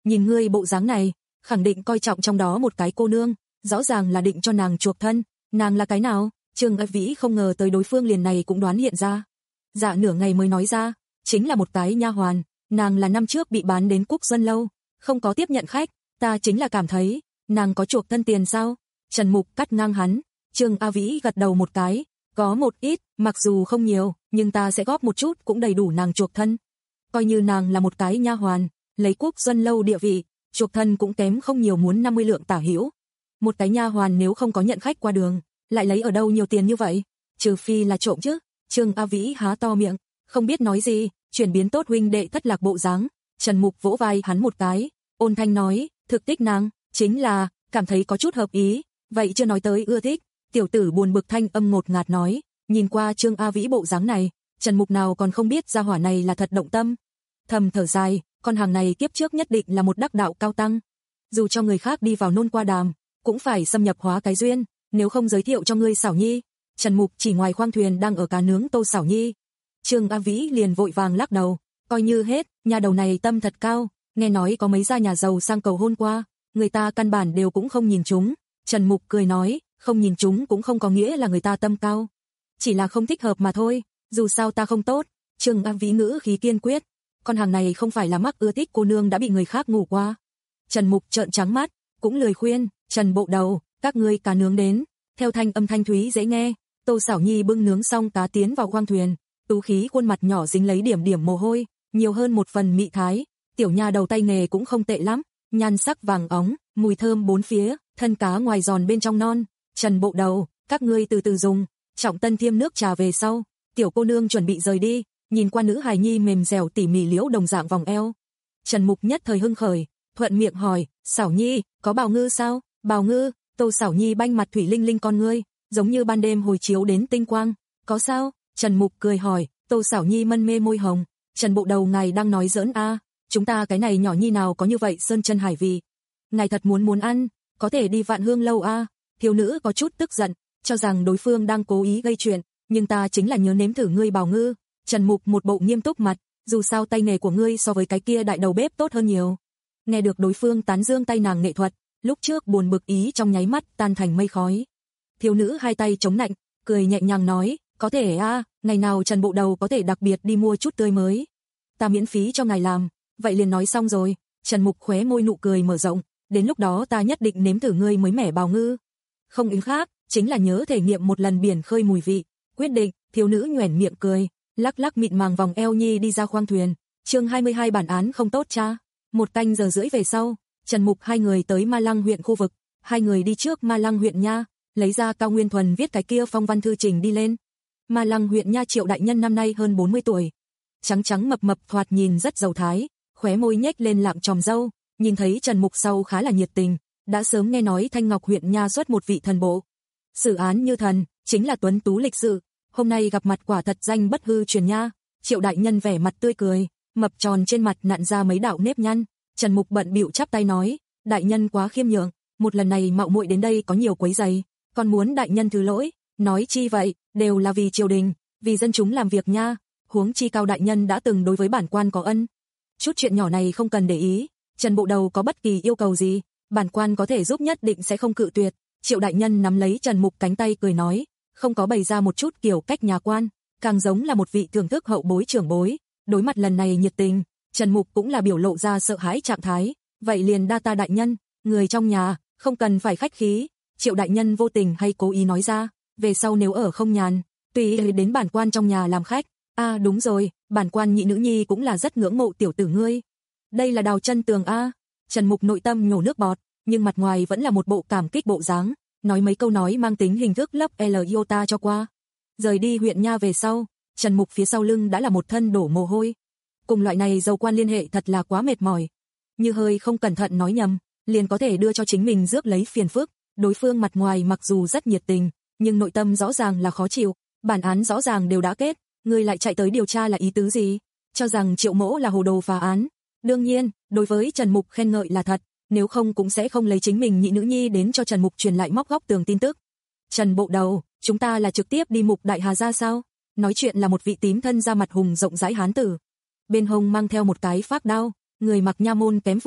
nhìn ngươi bộ dáng này, khẳng định coi trọng trong đó một cái cô nương, rõ ràng là định cho nàng chuộc thân, nàng là cái nào? Trương Ân Vĩ không ngờ tới đối phương liền này cũng đoán hiện ra. Dạ nửa ngày mới nói ra, chính là một cái nha hoàn, nàng là năm trước bị bán đến Cúc Xuân lâu, không có tiếp nhận khách, ta chính là cảm thấy, nàng có chuộc thân tiền sao? Trần Mục cắt ngang hắn, Trương A Vĩ gật đầu một cái, có một ít, mặc dù không nhiều, nhưng ta sẽ góp một chút cũng đầy đủ nàng chuộc thân. Coi như nàng là một cái nha hoàn, lấy Cúc Xuân lâu địa vị, chuộc thân cũng kém không nhiều muốn năm mươi lượng tả hữu. Một cái nha hoàn nếu không có nhận khách qua đường, lại lấy ở đâu nhiều tiền như vậy? Trừ phi là trộm chứ. Trương A Vĩ há to miệng, không biết nói gì, chuyển biến tốt huynh đệ thất lạc bộ dáng. Trần Mục vỗ vai hắn một cái, ôn thanh nói, thực thích nàng, chính là, cảm thấy có chút hợp ý, vậy chưa nói tới ưa thích. Tiểu tử buồn bực thanh âm ngột ngạt nói, nhìn qua Trương A Vĩ bộ dáng này, Trần Mục nào còn không biết gia hỏa này là thật động tâm. Thầm thở dài, con hàng này kiếp trước nhất định là một đắc đạo cao tăng. Dù cho người khác đi vào nôn qua đàm, cũng phải xâm nhập hóa cái duyên, nếu không giới thiệu cho ngươi Xảo Nhi. Trần Mục chỉ ngoài khoang thuyền đang ở cá nướng Tô Xảo Nhi. Trương A Vĩ liền vội vàng lắc đầu, coi như hết, nhà đầu này tâm thật cao, nghe nói có mấy gia nhà giàu sang cầu hôn qua, người ta căn bản đều cũng không nhìn chúng. Trần Mục cười nói, không nhìn chúng cũng không có nghĩa là người ta tâm cao, chỉ là không thích hợp mà thôi, dù sao ta không tốt. Trương A Vĩ ngữ khí kiên quyết, con hàng này không phải là mắc ưa thích cô nương đã bị người khác ngủ qua. Trần Mục trợn trắng mắt, cũng lười khuyên, Trần bộ đầu, các ngươi cá nướng đến. Theo thanh âm thanh thúy dễ nghe, Tô Xảo Nhi bưng nướng xong cá tiến vào khoang thuyền, tú khí khuôn mặt nhỏ dính lấy điểm điểm mồ hôi, nhiều hơn một phần mị thái, tiểu nha đầu tay nghề cũng không tệ lắm, nhan sắc vàng óng, mùi thơm bốn phía, thân cá ngoài giòn bên trong non. Trần bộ đầu, các ngươi từ từ dùng. Trọng Tân thiêm nước trà về sau, tiểu cô nương chuẩn bị rời đi, nhìn qua nữ hài nhi mềm dẻo tỉ mỉ liễu đồng dạng vòng eo. Trần Mục nhất thời hưng khởi, thuận miệng hỏi, Xảo Nhi, có bào ngư sao? Bào ngư? Tô Xảo Nhi banh mặt thủy linh linh con ngươi, giống như ban đêm hồi chiếu đến tinh quang. Có sao? Trần Mục cười hỏi. Tô Xảo Nhi mân mê môi hồng, Trần bộ đầu ngài đang nói giỡn a? À, chúng ta cái này nhỏ nhi nào có như vậy sơn chân hải vị. Ngài thật muốn muốn ăn, có thể đi Vạn Hương lâu a? À? Thiếu nữ có chút tức giận, cho rằng đối phương đang cố ý gây chuyện, nhưng ta chính là nhớ nếm thử ngươi bào ngư. Trần Mục một bộ nghiêm túc mặt, dù sao tay nghề của ngươi so với cái kia đại đầu bếp tốt hơn nhiều. Nghe được đối phương tán dương tay nàng nghệ thuật, lúc trước buồn bực ý trong nháy mắt tan thành mây khói. Thiếu nữ hai tay chống nạnh, cười nhẹ nhàng nói, có thể a, à, ngày nào Trần bộ đầu có thể đặc biệt đi mua chút tươi mới, ta miễn phí cho ngài làm. Vậy liền nói xong rồi. Trần Mục khóe môi nụ cười mở rộng, đến lúc đó ta nhất định nếm thử ngươi mới mẻ bào ngư. Không ý khác, chính là nhớ thể nghiệm một lần biển khơi mùi vị. Quyết định. Thiếu nữ nhoẻn miệng cười, lắc lắc mịn màng vòng eo nhi đi ra khoang thuyền. Chương hai mươi hai bản án không tốt cha. Một canh giờ rưỡi về sau, Trần Mục hai người tới Ma Lăng huyện khu vực, hai người đi trước Ma Lăng huyện nha, lấy ra Cao Nguyên Thuần viết cái kia phong văn thư trình đi lên. Ma Lăng huyện nha Triệu đại nhân năm nay hơn bốn mươi tuổi, trắng trắng mập mập thoạt nhìn rất giàu thái, khóe môi nhếch lên lạng tròm râu, nhìn thấy Trần Mục sau khá là nhiệt tình, đã sớm nghe nói Thanh Ngọc huyện nha xuất một vị thần bộ, xử án như thần, chính là tuấn tú lịch sự, hôm nay gặp mặt quả thật danh bất hư truyền nha. Triệu đại nhân vẻ mặt tươi cười, mập tròn trên mặt nặn ra mấy đạo nếp nhăn. Trần Mục bận bịu chắp tay nói, đại nhân quá khiêm nhường, một lần này mạo muội đến đây có nhiều quấy rầy, còn muốn đại nhân thứ lỗi. Nói chi vậy, đều là vì triều đình, vì dân chúng làm việc nha. Huống chi Cao đại nhân đã từng đối với bản quan có ân, chút chuyện nhỏ này không cần để ý. Trần bộ đầu có bất kỳ yêu cầu gì, bản quan có thể giúp nhất định sẽ không cự tuyệt. Triệu đại nhân nắm lấy Trần Mục cánh tay cười nói, không có bày ra một chút kiểu cách nhà quan, càng giống là một vị thưởng thức hậu bối trưởng bối. Đối mặt lần này nhiệt tình, Trần Mục cũng là biểu lộ ra sợ hãi trạng thái. Vậy liền đa ta đại nhân, người trong nhà, không cần phải khách khí. Triệu đại nhân vô tình hay cố ý nói ra, về sau nếu ở không nhàn, tùy đến bản quan trong nhà làm khách. A à, đúng rồi, bản quan nhị nữ nhi cũng là rất ngưỡng mộ tiểu tử ngươi. Đây là Đào Chân Tường a. À. Trần Mục nội tâm nhổ nước bọt, nhưng mặt ngoài vẫn là một bộ cảm kích bộ dáng, nói mấy câu nói mang tính hình thức lấp L iota cho qua. Rời đi huyện nha về sau, Trần Mục phía sau lưng đã là một thân đổ mồ hôi. Cùng loại này dầu quan liên hệ thật là quá mệt mỏi. Như hơi không cẩn thận nói nhầm, liền có thể đưa cho chính mình rước lấy phiền phức. Đối phương mặt ngoài mặc dù rất nhiệt tình, nhưng nội tâm rõ ràng là khó chịu. Bản án rõ ràng đều đã kết, ngươi lại chạy tới điều tra là ý tứ gì? Cho rằng Triệu mỗ là hồ đồ phá án. Đương nhiên, đối với Trần Mục khen ngợi là thật, nếu không cũng sẽ không lấy chính mình nhị nữ nhi đến cho Trần Mục truyền lại móc góc tường tin tức. Trần bộ đầu, chúng ta là trực tiếp đi Mục Đại Hà ra sao? Nói chuyện là một vị tím thân da mặt hùng rộng rãi hán tử, bên hông mang theo một cái phác đao, người mặc nha môn kém phục,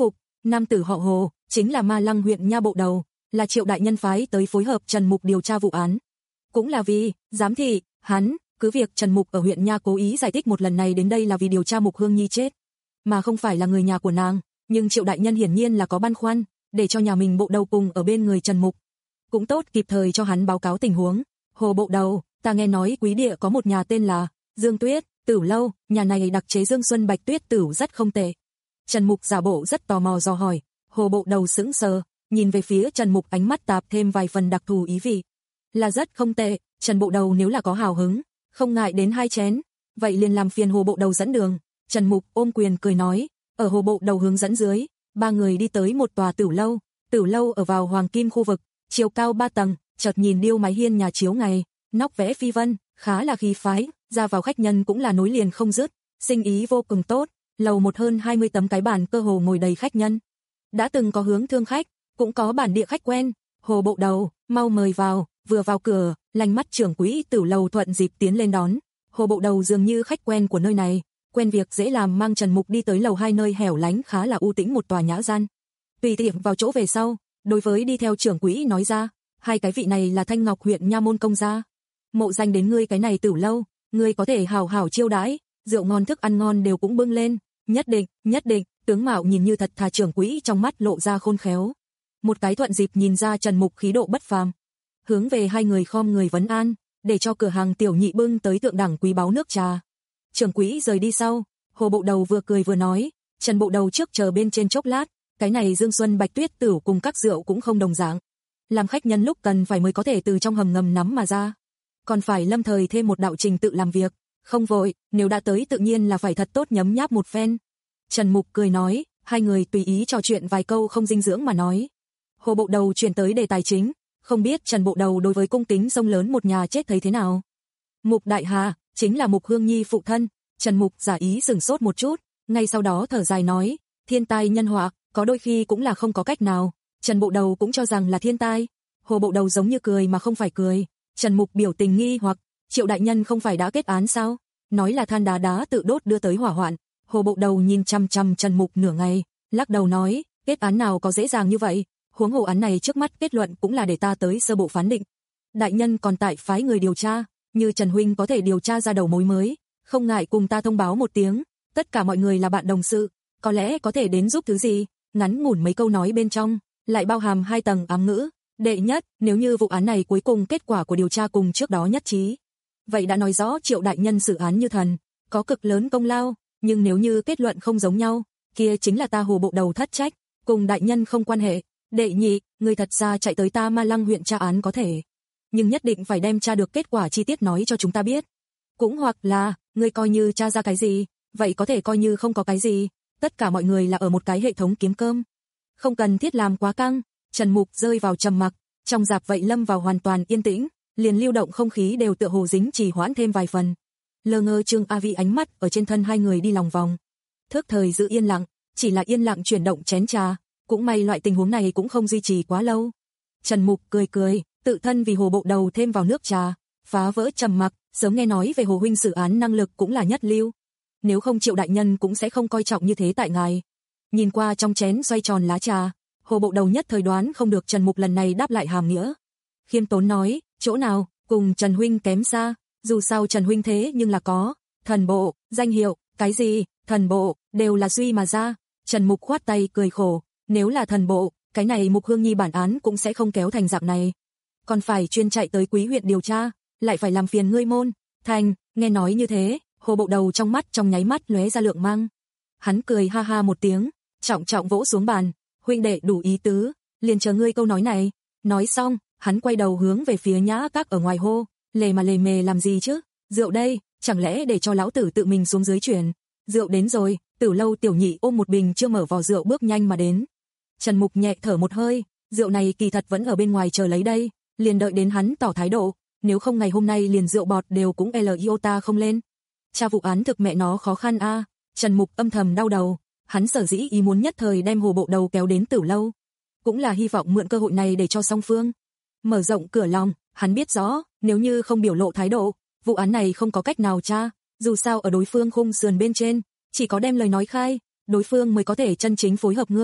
Nam tử họ Hồ, chính là Ma Lăng huyện nha bộ đầu, là Triệu đại nhân phái tới phối hợp Trần Mục điều tra vụ án. Cũng là vì, giám thị, hắn, cứ việc Trần Mục ở huyện nha cố ý giải thích một lần này đến đây là vì điều tra Mục Hương Nhi chết, mà không phải là người nhà của nàng, nhưng Triệu đại nhân hiển nhiên là có băn khoăn, để cho nhà mình bộ đầu cùng ở bên người Trần Mục. Cũng tốt kịp thời cho hắn báo cáo tình huống. Hồ bộ đầu, ta nghe nói Quý địa có một nhà tên là Dương Tuyết Tửu lâu, nhà này đặc chế Dương Xuân Bạch Tuyết Tửu rất không tệ. Trần Mục giả bộ rất tò mò dò hỏi. Hồ bộ đầu sững sờ, nhìn về phía Trần Mục ánh mắt tạp thêm vài phần đặc thù ý vị. Là rất không tệ, Trần bộ đầu nếu là có hào hứng, không ngại đến hai chén, vậy liền làm phiền Hồ bộ đầu dẫn đường. Trần Mục ôm quyền cười nói, ở Hồ bộ đầu hướng dẫn dưới, ba người đi tới một tòa Tửu lâu. Tửu lâu ở vào Hoàng Kim khu vực, chiều cao ba tầng, chợt nhìn điêu mái hiên nhà chiếu ngày, nóc vẽ phi vân, khá là khí phái, ra vào khách nhân cũng là nối liền không dứt, sinh ý vô cùng tốt. Lầu một hơn hai mươi tấm cái bàn cơ hồ ngồi đầy khách nhân. Đã từng có hướng thương khách, cũng có bản địa khách quen. Hồ bộ đầu, mau mời vào. Vừa vào cửa, lành mắt trưởng quỹ Tửu lâu thuận dịp tiến lên đón. Hồ bộ đầu dường như khách quen của nơi này, quen việc dễ làm, mang Trần Mục đi tới lầu hai nơi hẻo lánh khá là u tĩnh một tòa nhã gian. Tùy tiện vào chỗ về sau, đối với đi theo trưởng quỹ nói ra, hai cái vị này là Thanh Ngọc huyện nha môn công gia. Mộ danh đến ngươi cái này Tửu lâu, ngươi có thể hào hảo chiêu đãi, rượu ngon thức ăn ngon đều cũng bưng lên, nhất định, nhất định. Tướng mạo nhìn như thật thà, trưởng quỹ trong mắt lộ ra khôn khéo. Một cái thuận dịp nhìn ra Trần Mục khí độ bất phàm, hướng về hai người khom người vấn an, để cho cửa hàng tiểu nhị bưng tới thượng đẳng quý báu nước trà. Trưởng quỹ rời đi sau, Hồ bộ đầu vừa cười vừa nói, Trần bộ đầu trước chờ bên trên chốc lát, cái này Dương Xuân Bạch Tuyết Tửu cùng các rượu cũng không đồng dạng. Làm khách nhân lúc cần phải mới có thể từ trong hầm ngầm nắm mà ra, còn phải lâm thời thêm một đạo trình tự làm việc, không vội, nếu đã tới tự nhiên là phải thật tốt nhấm nháp một phen. Trần Mục cười nói, hai người tùy ý trò chuyện vài câu không dinh dưỡng mà nói. Hồ bộ đầu chuyển tới đề tài chính, không biết Trần bộ đầu đối với cung kính sông lớn một nhà chết thấy thế nào. Mục Đại Hà, chính là Mục Hương Nhi phụ thân. Trần Mục giả ý sửng sốt một chút, ngay sau đó thở dài nói, thiên tai nhân họa, có đôi khi cũng là không có cách nào. Trần bộ đầu cũng cho rằng là thiên tai. Hồ bộ đầu giống như cười mà không phải cười. Trần Mục biểu tình nghi hoặc, Triệu đại nhân không phải đã kết án sao? Nói là than đá đá tự đốt đưa tới hỏa hoạn. Hồ bộ đầu nhìn chăm chăm Trần Mục nửa ngày, lắc đầu nói, kết án nào có dễ dàng như vậy, huống hồ án này trước mắt kết luận cũng là để ta tới sơ bộ phán định. Đại nhân còn tại phái người điều tra, như Trần huynh có thể điều tra ra đầu mối mới, không ngại cùng ta thông báo một tiếng, tất cả mọi người là bạn đồng sự, có lẽ có thể đến giúp thứ gì. Ngắn ngủn mấy câu nói bên trong, lại bao hàm hai tầng ám ngữ. Đệ nhất, nếu như vụ án này cuối cùng kết quả của điều tra cùng trước đó nhất trí, vậy đã nói rõ Triệu đại nhân xử án như thần, có cực lớn công lao. Nhưng nếu như kết luận không giống nhau, kia chính là ta Hồ bộ đầu thất trách, cùng đại nhân không quan hệ. Đệ nhị, người thật ra chạy tới ta Ma Lăng huyện tra án có thể, nhưng nhất định phải đem tra được kết quả chi tiết nói cho chúng ta biết. Cũng hoặc là, người coi như tra ra cái gì, vậy có thể coi như không có cái gì. Tất cả mọi người là ở một cái hệ thống kiếm cơm, không cần thiết làm quá căng. Trần Mục rơi vào trầm mặc, trong dạp vậy lâm vào hoàn toàn yên tĩnh, liền lưu động không khí đều tựa hồ dính trì hoãn thêm vài phần. Lơ ngơ Trương A Vi ánh mắt ở trên thân hai người đi lòng vòng, thức thời giữ yên lặng, chỉ là yên lặng chuyển động chén trà, cũng may loại tình huống này cũng không duy trì quá lâu. Trần Mục cười cười, tự thân vì Hồ bộ đầu thêm vào nước trà, phá vỡ trầm mặc, sớm nghe nói về Hồ huynh xử án năng lực cũng là nhất lưu, nếu không Triệu đại nhân cũng sẽ không coi trọng như thế tại ngài. Nhìn qua trong chén xoay tròn lá trà, Hồ bộ đầu nhất thời đoán không được Trần Mục lần này đáp lại hàm nghĩa, khiêm tốn nói, chỗ nào, cùng Trần huynh kém xa, dù sao Trần huynh thế nhưng là có thần bộ, danh hiệu, cái gì, thần bộ, đều là suy mà ra. Trần Mục khoát tay cười khổ, nếu là thần bộ, cái này Mục Hương Nhi bản án cũng sẽ không kéo thành dạng này, còn phải chuyên chạy tới Quý huyện điều tra, lại phải làm phiền ngươi môn thành. Nghe nói như thế, Hồ bộ đầu trong mắt trong nháy mắt lóe ra lượng mang, hắn cười ha ha một tiếng, trọng trọng vỗ xuống bàn, huynh đệ đủ ý tứ, liền chờ ngươi câu nói này. Nói xong, hắn quay đầu hướng về phía nhã các ở ngoài hô, lề mà lề mề làm gì chứ, rượu đây, chẳng lẽ để cho lão tử tự mình xuống dưới chuyển. Rượu đến rồi. Tửu lâu tiểu nhị ôm một bình chưa mở vò rượu bước nhanh mà đến. Trần Mục nhẹ thở một hơi, rượu này kỳ thật vẫn ở bên ngoài chờ lấy đây, liền đợi đến hắn tỏ thái độ, nếu không ngày hôm nay liền rượu bọt đều cũng l iota không lên. Tra vụ án thực mẹ nó khó khăn a. À. Trần Mục âm thầm đau đầu, hắn sở dĩ ý muốn nhất thời đem Hồ bộ đầu kéo đến Tửu lâu, cũng là hy vọng mượn cơ hội này để cho song phương mở rộng cửa lòng. Hắn biết rõ, nếu như không biểu lộ thái độ, vụ án này không có cách nào tra, dù sao ở đối phương khung sườn bên trên, chỉ có đem lời nói khai, đối phương mới có thể chân chính phối hợp ngươi.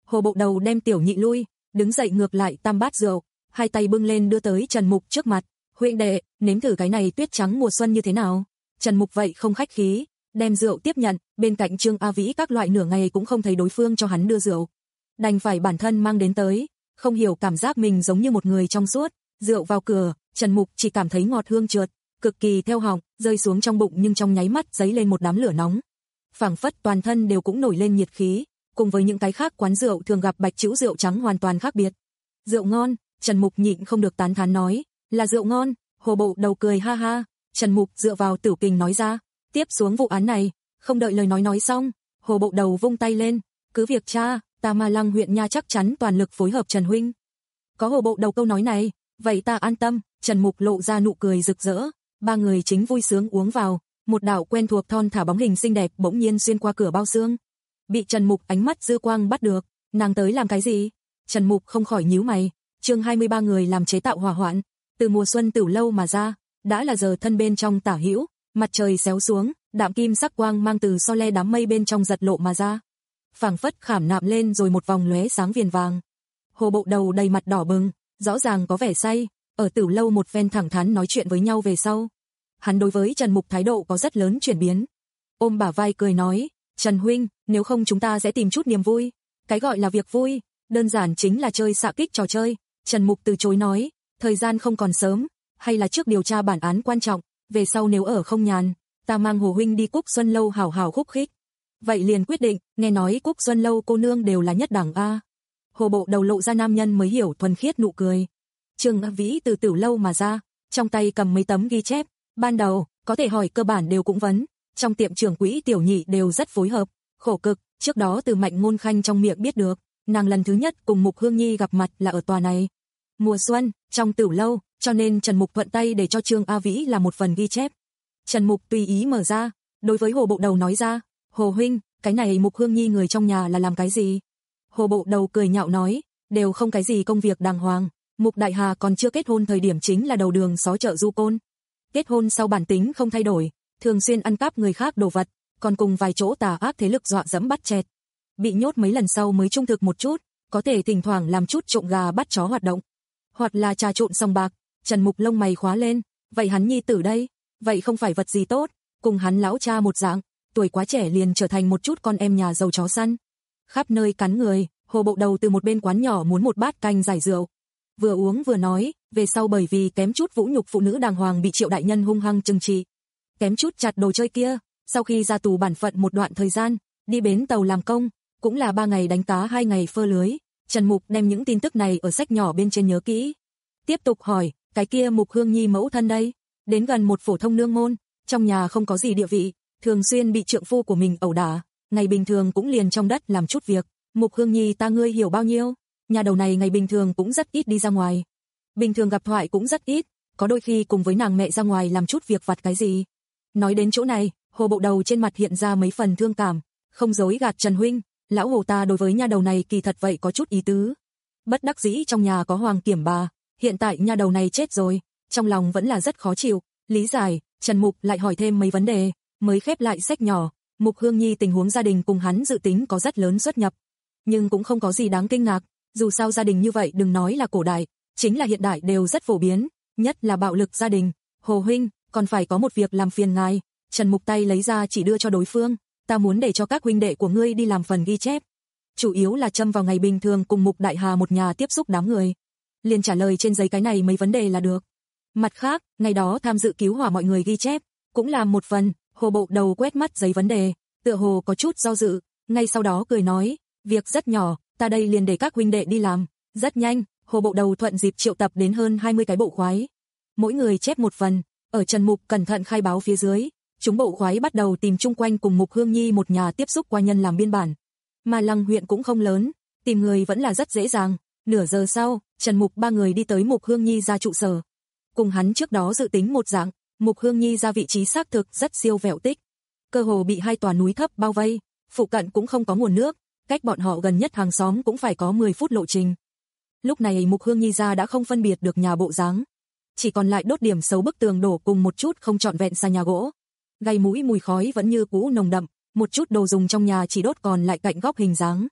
Hồ Bộ Đầu đem tiểu nhị lui, đứng dậy ngược lại tam bát rượu, hai tay bưng lên đưa tới Trần Mục trước mặt. Huynh đệ, nếm thử cái này tuyết trắng mùa xuân như thế nào? Trần Mục vậy không khách khí, đem rượu tiếp nhận, bên cạnh Trương A Vĩ các loại nửa ngày cũng không thấy đối phương cho hắn đưa rượu. Đành phải bản thân mang đến tới, không hiểu cảm giác mình giống như một người trong suốt, rượu vào cửa, Trần Mục chỉ cảm thấy ngọt hương trượt, cực kỳ theo họng, rơi xuống trong bụng nhưng trong nháy mắt dấy lên một đám lửa nóng. Phảng phất toàn thân đều cũng nổi lên nhiệt khí, cùng với những cái khác quán rượu thường gặp bạch chữ rượu trắng hoàn toàn khác biệt. Rượu ngon, Trần Mục nhịn không được tán thán nói, là rượu ngon. Hồ Bộ Đầu cười ha ha, Trần Mục dựa vào Tử Kình nói ra, tiếp xuống vụ án này, không đợi lời nói nói xong, Hồ Bộ Đầu vung tay lên, cứ việc cha, ta Ma Lăng huyện nha chắc chắn toàn lực phối hợp Trần huynh. Có Hồ Bộ Đầu câu nói này, vậy ta an tâm. Trần Mục lộ ra nụ cười rực rỡ, ba người chính vui sướng uống vào, một đạo quen thuộc thon thả bóng hình xinh đẹp bỗng nhiên xuyên qua cửa bao xương. Bị Trần Mục ánh mắt dư quang bắt được, nàng tới làm cái gì? Trần Mục không khỏi nhíu mày, chương hai mươi ba người làm chế tạo hỏa hoạn, từ mùa xuân Tửu lâu mà ra, đã là giờ thân bên trong tả hữu, mặt trời xéo xuống, đạm kim sắc quang mang từ so le đám mây bên trong giật lộ mà ra. Phảng phất khảm nạm lên rồi một vòng lóe sáng viền vàng. Hồ Bộ Đầu đầy mặt đỏ bừng, rõ ràng có vẻ say, ở Tửu lâu một phen thẳng thắn nói chuyện với nhau về sau. Hắn đối với Trần Mục thái độ có rất lớn chuyển biến. Ôm bả vai cười nói, Trần huynh, nếu không chúng ta sẽ tìm chút niềm vui. Cái gọi là việc vui, đơn giản chính là chơi xạ kích trò chơi. Trần Mục từ chối nói, thời gian không còn sớm, hay là trước điều tra bản án quan trọng, về sau nếu ở không nhàn, ta mang Hồ huynh đi Cúc Xuân lâu hảo hảo khúc khích. Vậy liền quyết định, nghe nói Cúc Xuân lâu cô nương đều là nhất đẳng a. Hồ Bộ Đầu lộ ra nam nhân mới hiểu thuần khiết nụ cười. Trương A Vĩ từ Tửu lâu mà ra, trong tay cầm mấy tấm ghi chép, ban đầu, có thể hỏi cơ bản đều cũng vấn, trong tiệm trưởng quỹ tiểu nhị đều rất phối hợp, khổ cực, trước đó từ Mạnh Ngôn Khanh trong miệng biết được, nàng lần thứ nhất cùng Mục Hương Nhi gặp mặt là ở tòa này. Mùa xuân, trong Tửu lâu, cho nên Trần Mục thuận tay để cho Trương A Vĩ là một phần ghi chép. Trần Mục tùy ý mở ra, đối với Hồ Bộ Đầu nói ra, Hồ huynh, cái này Mục Hương Nhi người trong nhà là làm cái gì? Hồ Bộ Đầu cười nhạo nói, đều không cái gì công việc đàng hoàng, Mục Đại Hà còn chưa kết hôn thời điểm chính là đầu đường xó chợ du côn. Kết hôn sau bản tính không thay đổi, thường xuyên ăn cắp người khác đồ vật, còn cùng vài chỗ tà ác thế lực dọa dẫm bắt chẹt. Bị nhốt mấy lần sau mới trung thực một chút, có thể thỉnh thoảng làm chút trộm gà bắt chó hoạt động, hoặc là trà trộn sòng bạc. Trần Mục lông mày khóa lên, vậy hắn nhi tử đây, vậy không phải vật gì tốt, cùng hắn lão cha một dạng, tuổi quá trẻ liền trở thành một chút con em nhà giàu chó săn, khắp nơi cắn người. Hồ Bộ Đầu từ một bên quán nhỏ muốn một bát canh giải rượu, vừa uống vừa nói, về sau bởi vì kém chút vũ nhục phụ nữ đàng hoàng bị Triệu đại nhân hung hăng trừng trị, kém chút chặt đồ chơi kia, sau khi ra tù bản phận một đoạn thời gian, đi bến tàu làm công, cũng là ba ngày đánh cá hai ngày phơ lưới. Trần Mục đem những tin tức này ở sách nhỏ bên trên nhớ kỹ. Tiếp tục hỏi, cái kia Mục Hương Nhi mẫu thân đây, đến gần một phổ thông nương môn, trong nhà không có gì địa vị, thường xuyên bị trượng phu của mình ẩu đả, ngày bình thường cũng liền trong đất làm chút việc. Mục Hương Nhi ta ngươi hiểu bao nhiêu, nhà đầu này ngày bình thường cũng rất ít đi ra ngoài, bình thường gặp thoại cũng rất ít, có đôi khi cùng với nàng mẹ ra ngoài làm chút việc vặt cái gì. Nói đến chỗ này, Hồ Bộ Đầu trên mặt hiện ra mấy phần thương cảm, không dối gạt Trần huynh, lão Hồ ta đối với nha đầu này kỳ thật vậy có chút ý tứ. Bất đắc dĩ trong nhà có Hoàng Kiểm bà, hiện tại nha đầu này chết rồi, trong lòng vẫn là rất khó chịu, lý giải. Trần Mục lại hỏi thêm mấy vấn đề, mới khép lại sách nhỏ. Mục Hương Nhi tình huống gia đình cùng hắn dự tính có rất lớn xuất nhập, nhưng cũng không có gì đáng kinh ngạc, dù sao gia đình như vậy đừng nói là cổ đại, chính là hiện đại đều rất phổ biến, nhất là bạo lực gia đình. Hồ huynh, còn phải có một việc làm phiền ngài. Trần Mục tay lấy ra chỉ đưa cho đối phương, ta muốn để cho các huynh đệ của ngươi đi làm phần ghi chép, chủ yếu là châm vào ngày bình thường cùng Mục Đại Hà một nhà tiếp xúc đám người, liền trả lời trên giấy cái này mấy vấn đề là được. Mặt khác, ngày đó tham dự cứu hỏa mọi người ghi chép, cũng làm một phần. Hồ Bộ Đầu quét mắt giấy vấn đề, tựa hồ có chút do dự, ngay sau đó cười nói, việc rất nhỏ, ta đây liền để các huynh đệ đi làm. Rất nhanh, Hồ Bộ Đầu thuận dịp triệu tập đến hơn hai mươi cái bộ khoái, mỗi người chép một phần, ở Trần Mục cẩn thận khai báo phía dưới, chúng bộ khoái bắt đầu tìm chung quanh cùng Mục Hương Nhi một nhà tiếp xúc qua nhân làm biên bản. Ma Lăng huyện cũng không lớn, tìm người vẫn là rất dễ dàng. Nửa giờ sau, Trần Mục ba người đi tới Mục Hương Nhi ra trụ sở. Cùng hắn trước đó dự tính một dạng, Mục Hương Nhi ra vị trí xác thực rất siêu vẹo tích, cơ hồ bị hai tòa núi thấp bao vây, phụ cận cũng không có nguồn nước, cách bọn họ gần nhất hàng xóm cũng phải có mười phút lộ trình. Lúc này Mục Hương Nhi ra đã không phân biệt được nhà bộ dáng, chỉ còn lại đốt điểm xấu bức tường đổ cùng một chút không trọn vẹn xà nhà gỗ. Gây mũi mùi khói vẫn như cũ nồng đậm, một chút đồ dùng trong nhà chỉ đốt còn lại cạnh góc hình dáng.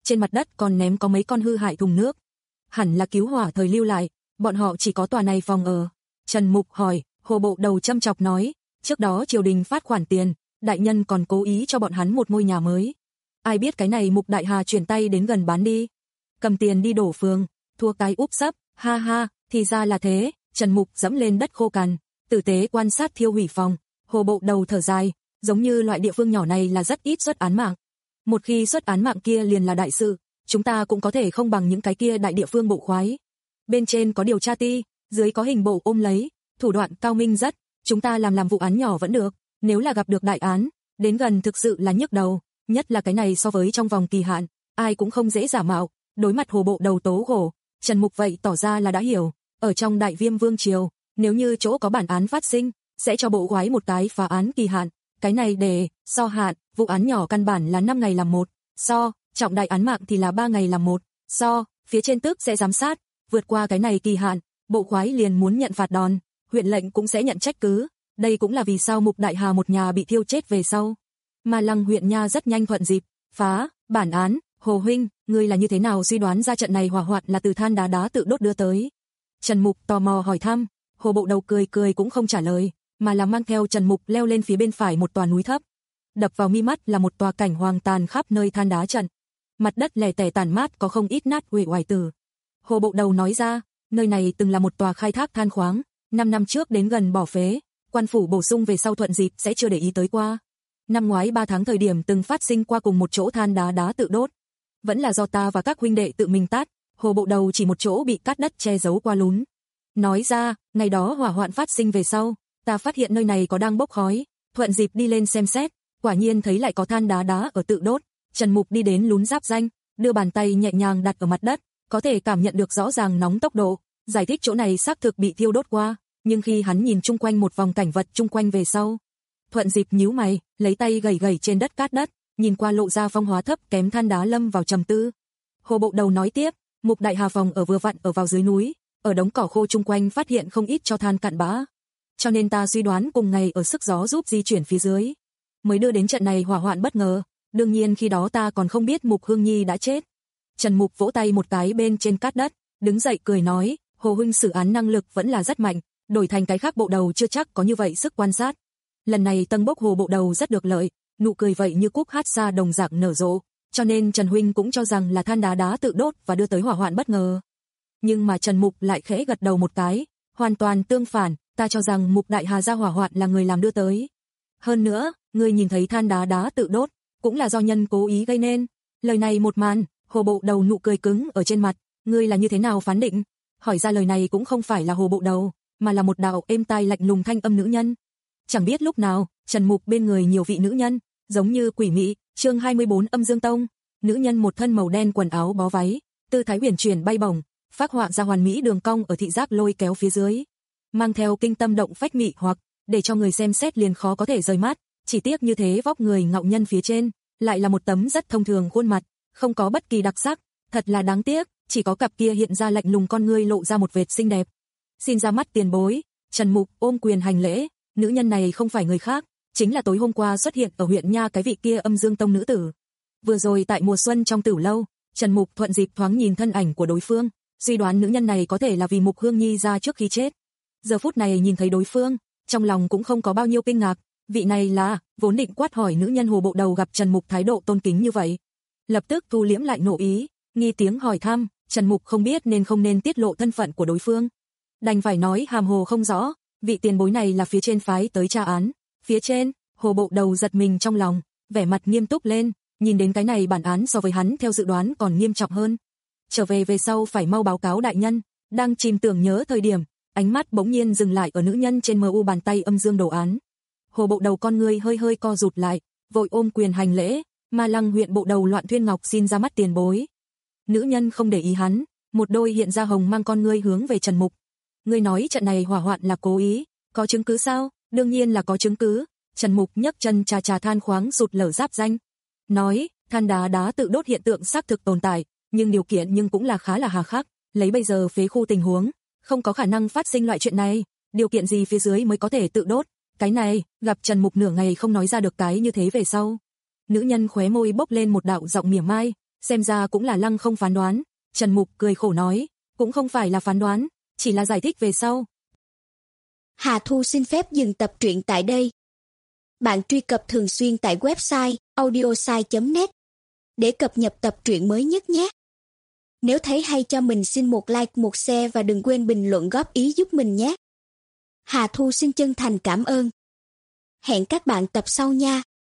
trên mặt đất còn ném có mấy con hư hại thùng nước. Hẳn là cứu hỏa thời lưu lại, bọn họ chỉ có tòa này phòng ở. Trần Mục hỏi, Hồ Bộ Đầu châm chọc nói, trước đó triều đình phát khoản tiền, đại nhân còn cố ý cho bọn hắn một ngôi nhà mới. Ai biết cái này Mục Đại Hà chuyển tay đến gần bán đi. Cầm tiền đi đổ phường, thua cái úp sấp, ha ha, thì ra là thế. Trần Mục dẫm lên đất khô cằn, tử tế quan sát thiêu hủy phòng. Hồ Bộ Đầu thở dài, giống như loại địa phương nhỏ này là rất ít xuất án mạng. Một khi xuất án mạng kia liền là đại sự, chúng ta cũng có thể không bằng những cái kia đại địa phương bộ khoái. Bên trên có điều tra ti, dưới có hình bộ ôm lấy, thủ đoạn cao minh rất, chúng ta làm làm vụ án nhỏ vẫn được, nếu là gặp được đại án, đến gần thực sự là nhức đầu, nhất là cái này so với trong vòng kỳ hạn, ai cũng không dễ giả mạo. Đối mặt Hồ Bộ Đầu tố khổ, Trần Mục vậy tỏ ra là đã hiểu, ở trong Đại Viêm Vương triều, nếu như chỗ có bản án phát sinh, sẽ cho bộ khoái một cái phá án kỳ hạn, cái này để so hạn, vụ án nhỏ căn bản là năm ngày làm một, so trọng đại án mạng thì là ba ngày làm một, so phía trên tước sẽ giám sát, vượt qua cái này kỳ hạn, bộ khoái liền muốn nhận phạt đòn, huyện lệnh cũng sẽ nhận trách cứ. Đây cũng là vì sao Mục Đại Hà một nhà bị thiêu chết về sau. Mà Lăng huyện nha rất nhanh thuận dịp phá bản án. Hồ huynh, ngươi là như thế nào suy đoán ra trận này hỏa hoạn là từ than đá đá tự đốt đưa tới? Trần Mục tò mò hỏi thăm. Hồ Bộ Đầu cười cười cũng không trả lời, mà là mang theo Trần Mục leo lên phía bên phải một tòa núi thấp. Đập vào mi mắt là một tòa cảnh hoang tàn khắp nơi than đá trận. Mặt đất lẻ tẻ tàn mát có không ít nát uể oải tử. Hồ Bộ Đầu nói ra, nơi này từng là một tòa khai thác than khoáng, năm năm trước đến gần bỏ phế, quan phủ bổ sung về sau thuận dịp sẽ chưa để ý tới qua. Năm ngoái ba tháng thời điểm từng phát sinh qua cùng một chỗ than đá đá tự đốt. Vẫn là do ta và các huynh đệ tự mình tát. Hồ Bộ Đầu chỉ một chỗ bị cát đất che giấu qua lún. Nói ra, ngày đó hỏa hoạn phát sinh về sau, ta phát hiện nơi này có đang bốc khói, thuận dịp đi lên xem xét, quả nhiên thấy lại có than đá đá ở tự đốt. Trần Mục đi đến lún giáp danh, đưa bàn tay nhẹ nhàng đặt ở mặt đất, có thể cảm nhận được rõ ràng nóng tốc độ, giải thích chỗ này xác thực bị thiêu đốt qua, nhưng khi hắn nhìn chung quanh một vòng cảnh vật chung quanh về sau, thuận dịp nhíu mày, lấy tay gẩy gẩy trên đất cát đất, nhìn qua lộ ra phong hóa thấp kém than đá lâm vào trầm tư. Hồ Bộ Đầu nói tiếp, Mục Đại Hà phòng ở vừa vặn ở vào dưới núi, ở đống cỏ khô chung quanh phát hiện không ít cho than cạn bã, cho nên ta suy đoán cùng ngày ở sức gió giúp di chuyển phía dưới, mới đưa đến trận này hỏa hoạn bất ngờ. Đương nhiên khi đó ta còn không biết Mục Hương Nhi đã chết. Trần Mục vỗ tay một cái bên trên cát đất, đứng dậy cười nói, Hồ huynh xử án năng lực vẫn là rất mạnh, đổi thành cái khác Bộ Đầu chưa chắc có như vậy sức quan sát. Lần này tân bốc Hồ Bộ Đầu rất được lợi, nụ cười vậy như cúc hát xa đồng dạng nở rộ, cho nên Trần huynh cũng cho rằng là than đá đá tự đốt và đưa tới hỏa hoạn bất ngờ. Nhưng mà Trần Mục lại khẽ gật đầu một cái, hoàn toàn tương phản, ta cho rằng Mục Đại Hà ra hỏa hoạn là người làm đưa tới. Hơn nữa, ngươi nhìn thấy than đá đá tự đốt, cũng là do nhân cố ý gây nên. Lời này một màn, Hồ Bộ Đầu nụ cười cứng ở trên mặt, ngươi là như thế nào phán định? Hỏi ra lời này cũng không phải là Hồ Bộ Đầu, mà là một đạo êm tai lạnh lùng thanh âm nữ nhân. Chẳng biết lúc nào, Trần Mục bên người nhiều vị nữ nhân, giống như quỷ mị, chương hai mươi bốn Âm Dương Tông, nữ nhân một thân màu đen quần áo bó váy, tư thái huyền chuyển bay bổng, phác họa ra hoàn mỹ đường cong ở thị giác lôi kéo phía dưới, mang theo kinh tâm động phách mị hoặc, để cho người xem xét liền khó có thể rời mắt, chỉ tiếc như thế vóc người ngạo nhân phía trên, lại là một tấm rất thông thường khuôn mặt, không có bất kỳ đặc sắc, thật là đáng tiếc, chỉ có cặp kia hiện ra lạnh lùng con ngươi lộ ra một vệt xinh đẹp. Xin ra mắt tiền bối. Trần Mục ôm quyền hành lễ, nữ nhân này không phải người khác, chính là tối hôm qua xuất hiện ở huyện nha cái vị kia Âm Dương Tông nữ tử. Vừa rồi tại mùa xuân trong tử lâu, Trần Mục thuận dịp thoáng nhìn thân ảnh của đối phương, suy đoán nữ nhân này có thể là vì Mục Hương Nhi ra trước khi chết. Giờ phút này nhìn thấy đối phương, trong lòng cũng không có bao nhiêu kinh ngạc, vị này là, vốn định quát hỏi nữ nhân Hồ Bộ Đầu gặp Trần Mục thái độ tôn kính như vậy, lập tức thu liễm lại nộ ý, nghi tiếng hỏi thăm, Trần Mục không biết nên không nên tiết lộ thân phận của đối phương, đành phải nói hàm hồ không rõ, vị tiền bối này là phía trên phái tới tra án. Phía trên, Hồ Bộ Đầu giật mình trong lòng, vẻ mặt nghiêm túc lên, nhìn đến cái này bản án so với hắn theo dự đoán còn nghiêm trọng hơn. Trở về về sau phải mau báo cáo đại nhân, đang chìm tưởng nhớ thời điểm, ánh mắt bỗng nhiên dừng lại ở nữ nhân trên mờ u bàn tay âm dương đồ án. Hồ Bộ Đầu con ngươi hơi hơi co rụt lại, vội ôm quyền hành lễ, Ma Lăng huyện Bộ Đầu Loạn Thuyên Ngọc xin ra mắt tiền bối. Nữ nhân không để ý hắn, một đôi hiện ra hồng mang con ngươi hướng về Trần Mục. Ngươi nói trận này hỏa hoạn là cố ý, có chứng cứ sao? Đương nhiên là có chứng cứ. Trần Mục nhấc chân trà trà than khoáng sụt lở giáp danh, nói, than đá đá tự đốt hiện tượng xác thực tồn tại, nhưng điều kiện nhưng cũng là khá là hà khắc, lấy bây giờ phế khu tình huống, không có khả năng phát sinh loại chuyện này, điều kiện gì phía dưới mới có thể tự đốt, cái này, gặp Trần Mục nửa ngày không nói ra được cái như thế về sau. Nữ nhân khóe môi bốc lên một đạo giọng mỉa mai, xem ra cũng là Lăng không phán đoán. Trần Mục cười khổ nói, cũng không phải là phán đoán, chỉ là giải thích về sau. Hà Thu xin phép dừng tập truyện tại đây. Bạn truy cập thường xuyên tại website audiosai chấm net để cập nhật tập truyện mới nhất nhé. Nếu thấy hay cho mình xin một like, một share và đừng quên bình luận góp ý giúp mình nhé. Hà Thu xin chân thành cảm ơn. Hẹn các bạn tập sau nha.